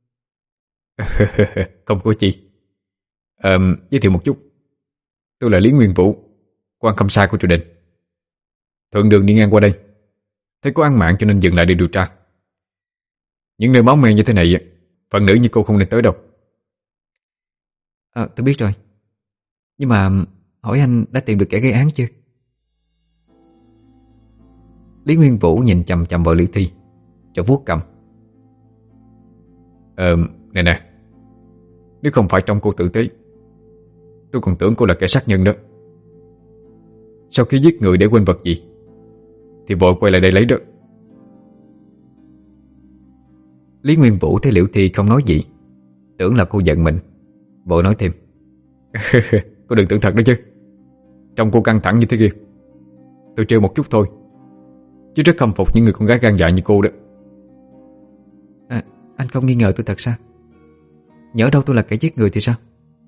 Speaker 2: Không có chi. à, Giới thiệu một chút, tôi là Lý Nguyên Vũ, quan khâm sai của triều đình. Thượng đường đi ngang qua đây, thấy có án mạng cho nên dừng lại để điều tra. Những nơi máu me như thế này, phần nữ như cô không nên tới đâu.
Speaker 3: à, Tôi biết rồi. Nhưng mà hỏi anh đã tìm được kẻ gây án chưa?
Speaker 1: Lý Nguyên Vũ nhìn chằm chằm vào Liễu Thi, cho vuốt cầm.
Speaker 2: Ờ, nè nè, nếu không phải trong cô tử tế, tôi còn tưởng cô là kẻ sát nhân đó. Sau khi giết người để quên vật gì thì vội quay lại đây lấy đó.
Speaker 1: Lý Nguyên Vũ thấy Liễu Thi không nói gì, tưởng là cô giận mình, vội nói thêm.
Speaker 2: Cô đừng tưởng thật đó chứ. Trông cô căng thẳng như thế kia. Tôi trêu một chút thôi, chứ rất khâm phục những người con gái gan dạ như cô đó.
Speaker 3: à, Anh không nghi ngờ tôi thật sao? Nhỡ đâu tôi là kẻ giết người thì sao?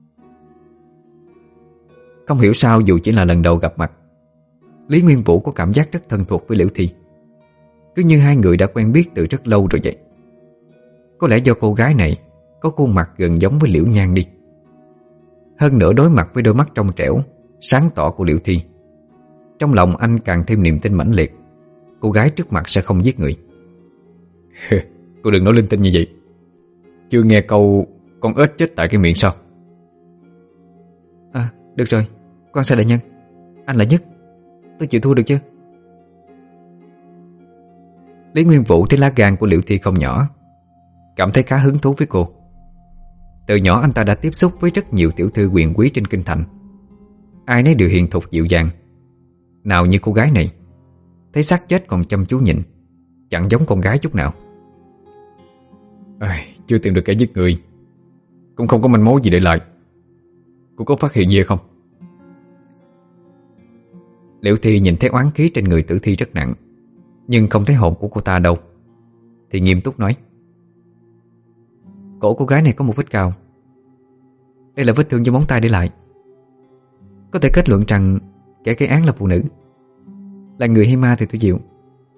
Speaker 1: Không hiểu sao dù chỉ là lần đầu gặp mặt, Lý Nguyên Vũ có cảm giác rất thân thuộc với Liễu Thi. Cứ như hai người đã quen biết từ rất lâu rồi vậy. Có lẽ do cô gái này có khuôn mặt gần giống với Liễu Nhan đi. Hơn nữa đối mặt với đôi mắt trong trẻo, sáng tỏ của Liễu Thi, trong lòng anh càng thêm niềm tin mãnh liệt cô gái trước mặt sẽ không giết người.
Speaker 2: Cô đừng nói linh tinh như vậy. Chưa nghe câu con ếch chết tại cái miệng sao?
Speaker 3: À, được rồi, quan sai đại nhân. Anh là Nhất, tôi chịu thua được chưa?
Speaker 1: Lý Nguyên Vũ thấy lá gan của Liễu Thi không nhỏ, cảm thấy khá hứng thú với cô. Từ nhỏ anh ta đã tiếp xúc với rất nhiều tiểu thư quyền quý trên kinh thành, ai nấy đều hiền thục dịu dàng. Nào như cô gái này, thấy xác chết còn chăm chú nhìn, chẳng giống con gái chút nào.
Speaker 2: À, chưa tìm được kẻ giết người, cũng không có manh mối gì để lại. Cô có phát hiện gì không?
Speaker 1: Liễu Thi nhìn thấy oán khí trên người tử thi rất nặng, nhưng không thấy hồn của cô ta đâu, thì nghiêm túc nói:
Speaker 3: Cổ cô gái này có một vết cào. Đây là vết thương do móng tay để lại. Có thể kết luận rằng kẻ gây án là phụ nữ. Là người hay ma thì tôi chịu.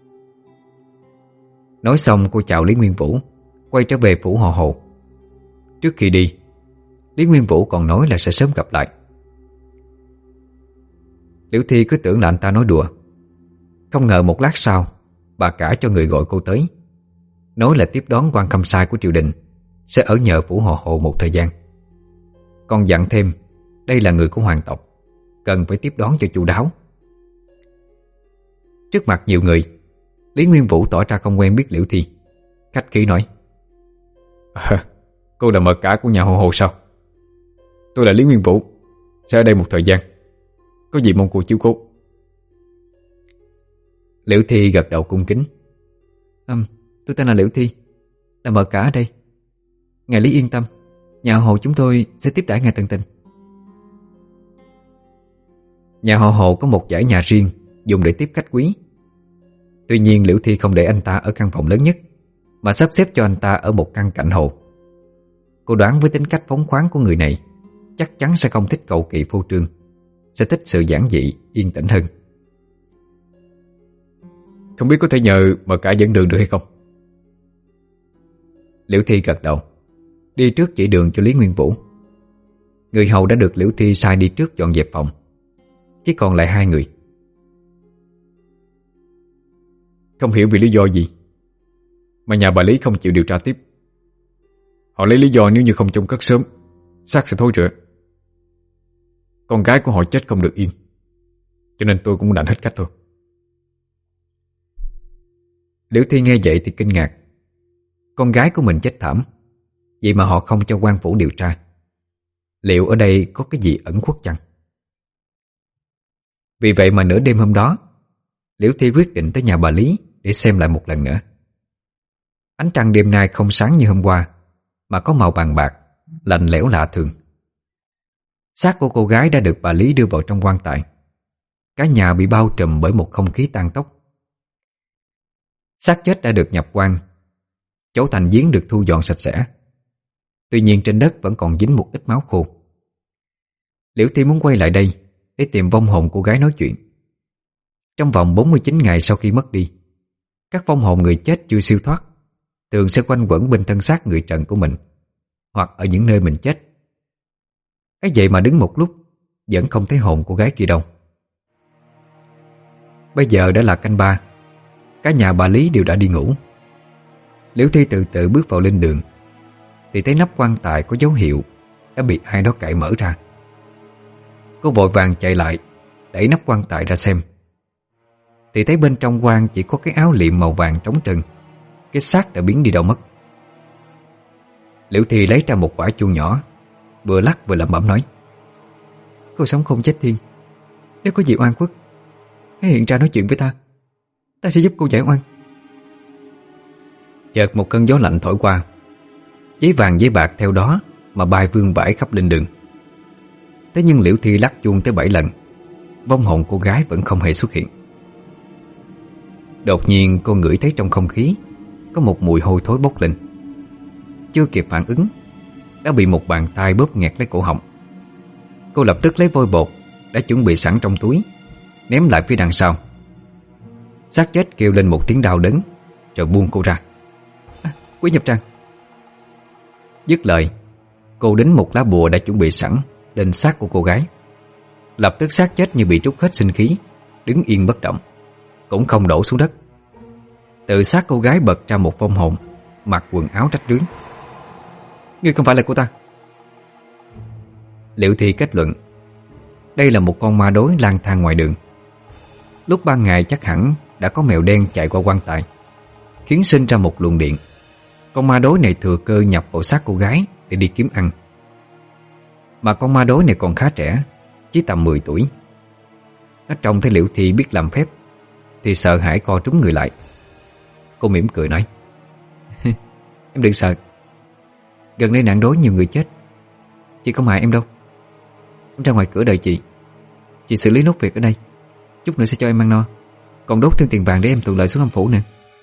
Speaker 1: Nói xong cô chào Lý Nguyên Vũ, quay trở về phủ Họ Hồ. Trước khi đi, Lý Nguyên Vũ còn nói là sẽ sớm gặp lại. Liễu Thi cứ tưởng là anh ta nói đùa. Không ngờ một lát sau, bà cả cho người gọi cô tới, nói là tiếp đón quan khâm sai của triều đình sẽ ở nhờ phủ Họ Hồ một thời gian. Còn dặn thêm đây là người của hoàng tộc, cần phải tiếp đón cho chu đáo. Trước mặt nhiều người, Lý Nguyên Vũ tỏ ra không quen biết Liễu Thi, khách khí nói:
Speaker 2: à, cô là mợ cả của nhà Họ Hồ sao? Tôi là Lý Nguyên Vũ, sẽ ở đây một thời gian, có gì mong cô chiếu cố.
Speaker 1: Liễu Thi gật đầu cung kính:
Speaker 3: à, Tôi tên là Liễu Thi, là mợ cả ở đây. Ngài Lý yên tâm, nhà Họ Hồ chúng tôi sẽ tiếp đãi ngài tận tình.
Speaker 1: Nhà Họ Hồ có một dãy nhà riêng dùng để tiếp khách quý. Tuy nhiên Liễu Thi không để anh ta ở căn phòng lớn nhất, mà sắp xếp cho anh ta ở một căn cạnh hồ. Cô đoán với tính cách phóng khoáng của người này, chắc chắn sẽ không thích cầu kỳ phô trương, sẽ thích sự giản dị, yên tĩnh hơn.
Speaker 2: Không biết có thể nhờ mợ cả dẫn đường được hay không?
Speaker 1: Liễu Thi gật đầu, đi trước chỉ đường cho Lý Nguyên Vũ. Người hầu đã được Liễu Thi sai đi trước dọn dẹp phòng, chỉ còn lại hai người.
Speaker 2: Không hiểu vì lý do gì mà nhà bà Lý không chịu điều tra tiếp. Họ lấy lý do nếu như không chôn cất sớm, xác sẽ thối rữa. Con gái của họ chết không được yên, cho nên tôi cũng đành hết cách thôi.
Speaker 1: Liễu Thi nghe vậy thì kinh ngạc. Con gái của mình chết thảm, vậy mà họ không cho quan phủ điều tra. Liệu ở đây có cái gì ẩn khuất chăng? Vì vậy mà nửa đêm hôm đó, Liễu Thi quyết định tới nhà bà Lý để xem lại một lần nữa. Ánh trăng đêm nay không sáng như hôm qua, mà có màu vàng bạc, lạnh lẽo lạ thường. Xác của cô gái đã được bà Lý đưa vào trong quan tài. Cả nhà bị bao trùm bởi một không khí tang tóc. Xác chết đã được nhập quan, chỗ thành giếng được thu dọn sạch sẽ. Tuy nhiên trên đất vẫn còn dính một ít máu khô. Liễu Thi muốn quay lại đây để tìm vong hồn cô gái nói chuyện. Trong vòng bốn mươi chín ngày sau khi mất đi, các vong hồn người chết chưa siêu thoát thường sẽ quanh quẩn bên thân xác người trần của mình, hoặc ở những nơi mình chết. ấy vậy mà đứng một lúc vẫn không thấy hồn cô gái kia đâu. Bây giờ đã là canh ba, cả nhà bà Lý đều đã đi ngủ. Liễu Thi từ từ bước vào lên đường, thì thấy nắp quan tài có dấu hiệu đã bị ai đó cạy mở ra. Cô vội vàng chạy lại, đẩy nắp quan tài ra xem, thì thấy bên trong quan chỉ có cái áo liệm màu vàng trống trơn. Cái xác đã biến đi đâu mất. Liễu Thi lấy ra một quả chuông nhỏ, vừa lắc vừa lẩm bẩm nói:
Speaker 3: Cô sống không chết thiên, nếu có gì oan khuất, hãy hiện ra nói chuyện với ta, ta sẽ giúp cô giải oan.
Speaker 1: Chợt một cơn gió lạnh thổi qua, giấy vàng giấy bạc theo đó mà bay vương vãi khắp lên đường. Thế nhưng Liễu Thi lắc chuông tới bảy lần, vong hồn cô gái vẫn không hề xuất hiện. Đột nhiên cô ngửi thấy trong không khí có một mùi hôi thối bốc lên. Chưa kịp phản ứng, đã bị một bàn tay bóp nghẹt lấy cổ họng. Cô lập tức lấy vôi bột đã chuẩn bị sẵn trong túi, ném lại phía đằng sau. Xác chết kêu lên một tiếng đau đớn, rồi buông cô ra.
Speaker 3: à, Quý nhập tràng.
Speaker 1: Dứt lời, cô đính một lá bùa đã chuẩn bị sẵn lên xác của cô gái. Lập tức xác chết như bị trút hết sinh khí, đứng yên bất động, cũng không đổ xuống đất. Từ xác cô gái bật ra một vong hồn, mặc quần áo rách rưới.
Speaker 3: Ngươi không phải là cô ta.
Speaker 1: Liễu Thi kết luận đây là một con ma đối lang thang ngoài đường. Lúc ban ngày chắc hẳn đã có mèo đen chạy qua quan tài, khiến sinh ra một luồng điện. Con ma đối này thừa cơ nhập vào xác cô gái để đi kiếm ăn. Mà con ma đối này còn khá trẻ, chỉ tầm mười tuổi. Nó trông thấy Liễu Thi biết làm phép thì sợ hãi co trúng người lại. Cô mỉm cười nói:
Speaker 3: Em đừng sợ. Gần đây nạn đối nhiều người chết, chị không hại em đâu. Em ra ngoài cửa đợi chị. Chị xử lý nốt việc ở đây, chút nữa sẽ cho em ăn no. Còn đốt thêm tiền vàng để em thuận lợi xuống âm phủ nè.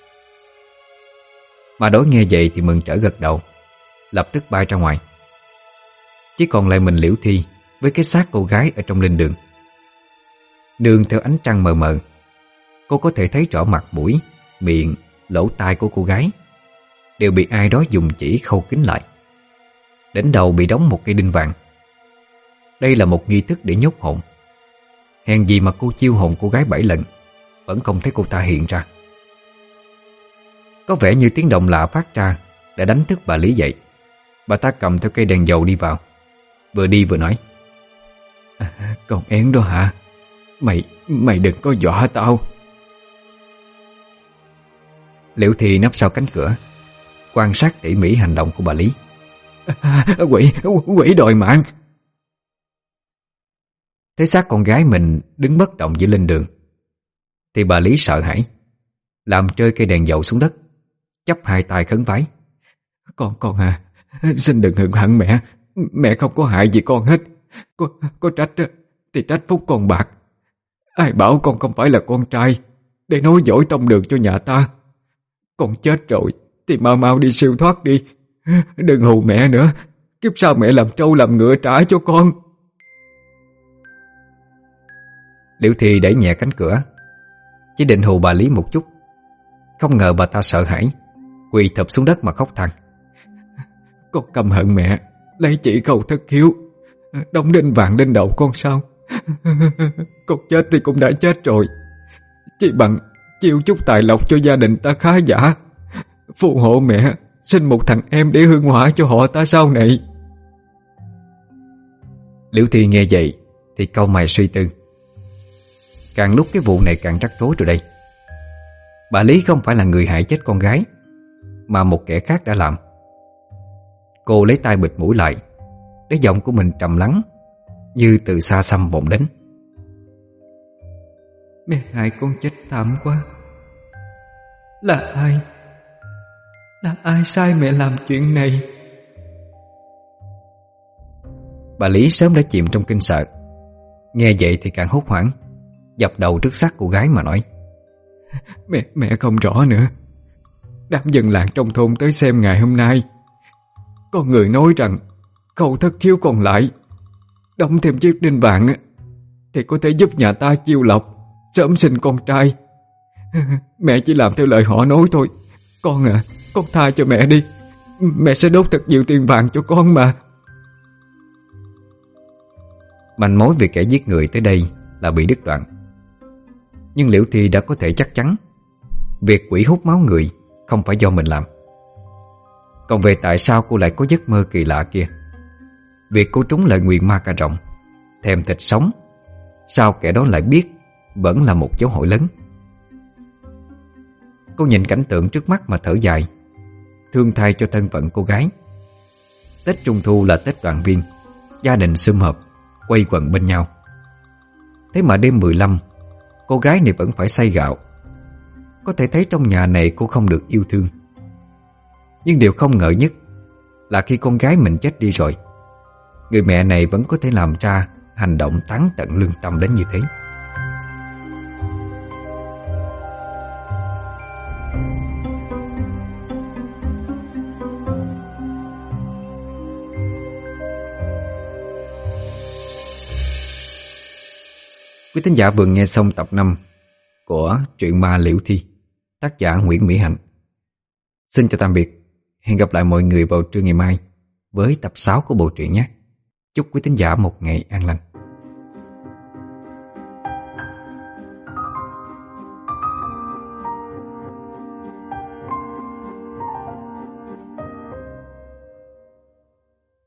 Speaker 1: Ma đối nghe vậy thì mừng trở gật đầu, lập tức bay ra ngoài. Chỉ còn lại mình Liễu Thi với cái xác cô gái ở trong linh đường. Nương theo ánh trăng mờ mờ, cô có thể thấy rõ mặt mũi, miệng, lỗ tai của cô gái đều bị ai đó dùng chỉ khâu kín lại. Đỉnh đầu bị đóng một cây đinh vàng. Đây là một nghi thức để nhốt hồn. Hèn gì mà cô chiêu hồn cô gái bảy lần vẫn không thấy cô ta hiện ra. Có vẻ như tiếng động lạ phát ra đã đánh thức bà Lý dậy. Bà ta cầm theo cây đèn dầu đi vào, vừa đi vừa nói:
Speaker 2: à, Con én đó hả? Mày, mày đừng có dọa tao.
Speaker 1: Liễu Thi nấp sau cánh cửa, quan sát tỉ mỉ hành động của bà Lý.
Speaker 2: à, Quỷ, quỷ đòi mạng.
Speaker 1: Thấy xác con gái mình đứng bất động giữa linh đường thì bà Lý sợ hãi, làm rơi cây đèn dầu xuống đất, chắp hai tay khấn vái:
Speaker 2: Con, con à, xin đừng hận hận mẹ. Mẹ không có hại gì con hết. Có, có trách thì trách phúc con bạc. Ai bảo con không phải là con trai để nối dõi tông đường cho nhà ta. Con chết rồi thì mau mau đi siêu thoát đi. Đừng hù mẹ nữa. Kiếp sau mẹ làm trâu làm ngựa trả cho con.
Speaker 1: Liễu Thi đẩy nhẹ cánh cửa, chỉ định hù bà Lý một chút. Không ngờ bà ta sợ hãi, quỳ thụp xuống đất mà khóc than:
Speaker 2: Con căm hận mẹ, lấy chỉ cầu thất hiếu, đóng đinh vàng lên đầu con sao? Con chết thì cũng đã chết rồi, chỉ bằng chiêu chút tài lộc cho gia đình ta khá giả, phù hộ mẹ sinh một thằng em để hương hỏa cho họ ta sau này.
Speaker 1: Liễu Thi nghe vậy thì cau mày suy tư. Càng lúc cái vụ này càng rắc rối rồi đây. Bà Lý không phải là người hại chết con gái, mà một kẻ khác đã làm. Cô lấy tay bịt mũi lại, để giọng của mình trầm lắng, như từ xa xăm vọng đến:
Speaker 3: Mẹ hại con chết thảm quá. Là ai? Là ai sai mẹ làm chuyện này?
Speaker 1: Bà Lý sớm đã chìm trong kinh sợ, nghe vậy thì càng hốt hoảng, dập đầu trước xác cô gái mà nói:
Speaker 2: Mẹ, mẹ không rõ nữa. Đám dân làng trong thôn tới xem ngày hôm nay, có người nói rằng khâu thất khiếu còn lại, đóng thêm chiếc đinh vàng thì có thể giúp nhà ta chiêu lộc, sớm sinh con trai. Mẹ chỉ làm theo lời họ nói thôi. Con à, con tha cho mẹ đi. Mẹ sẽ đốt thật nhiều tiền vàng cho con mà.
Speaker 1: Manh mối về kẻ giết người tới đây là bị đứt đoạn. Nhưng Liễu Thi đã có thể chắc chắn việc quỷ hút máu người không phải do mình làm. Còn về tại sao cô lại có giấc mơ kỳ lạ kia, việc cô trúng lời nguyền ma cà rồng, thèm thịt sống, sao kẻ đó lại biết, vẫn là một dấu hỏi lớn. Cô nhìn cảnh tượng trước mắt mà thở dài, thương thay cho thân phận cô gái. Tết Trung Thu là Tết đoàn viên, gia đình sum họp, quây quần bên nhau. Thế mà đêm mười lăm, cô gái này vẫn phải xay gạo. Có thể thấy trong nhà này cô không được yêu thương. Nhưng điều không ngờ nhất là khi con gái mình chết đi rồi, người mẹ này vẫn có thể làm ra hành động tán tận lương tâm đến như thế. Quý thính giả vừa nghe xong tập năm của truyện ma Liễu Thi, tác giả Nguyễn Mỹ Hạnh. Xin chào tạm biệt. Hẹn gặp lại mọi người vào trưa ngày mai với tập sáu của bộ truyện nhé. Chúc quý thính giả một ngày an lành.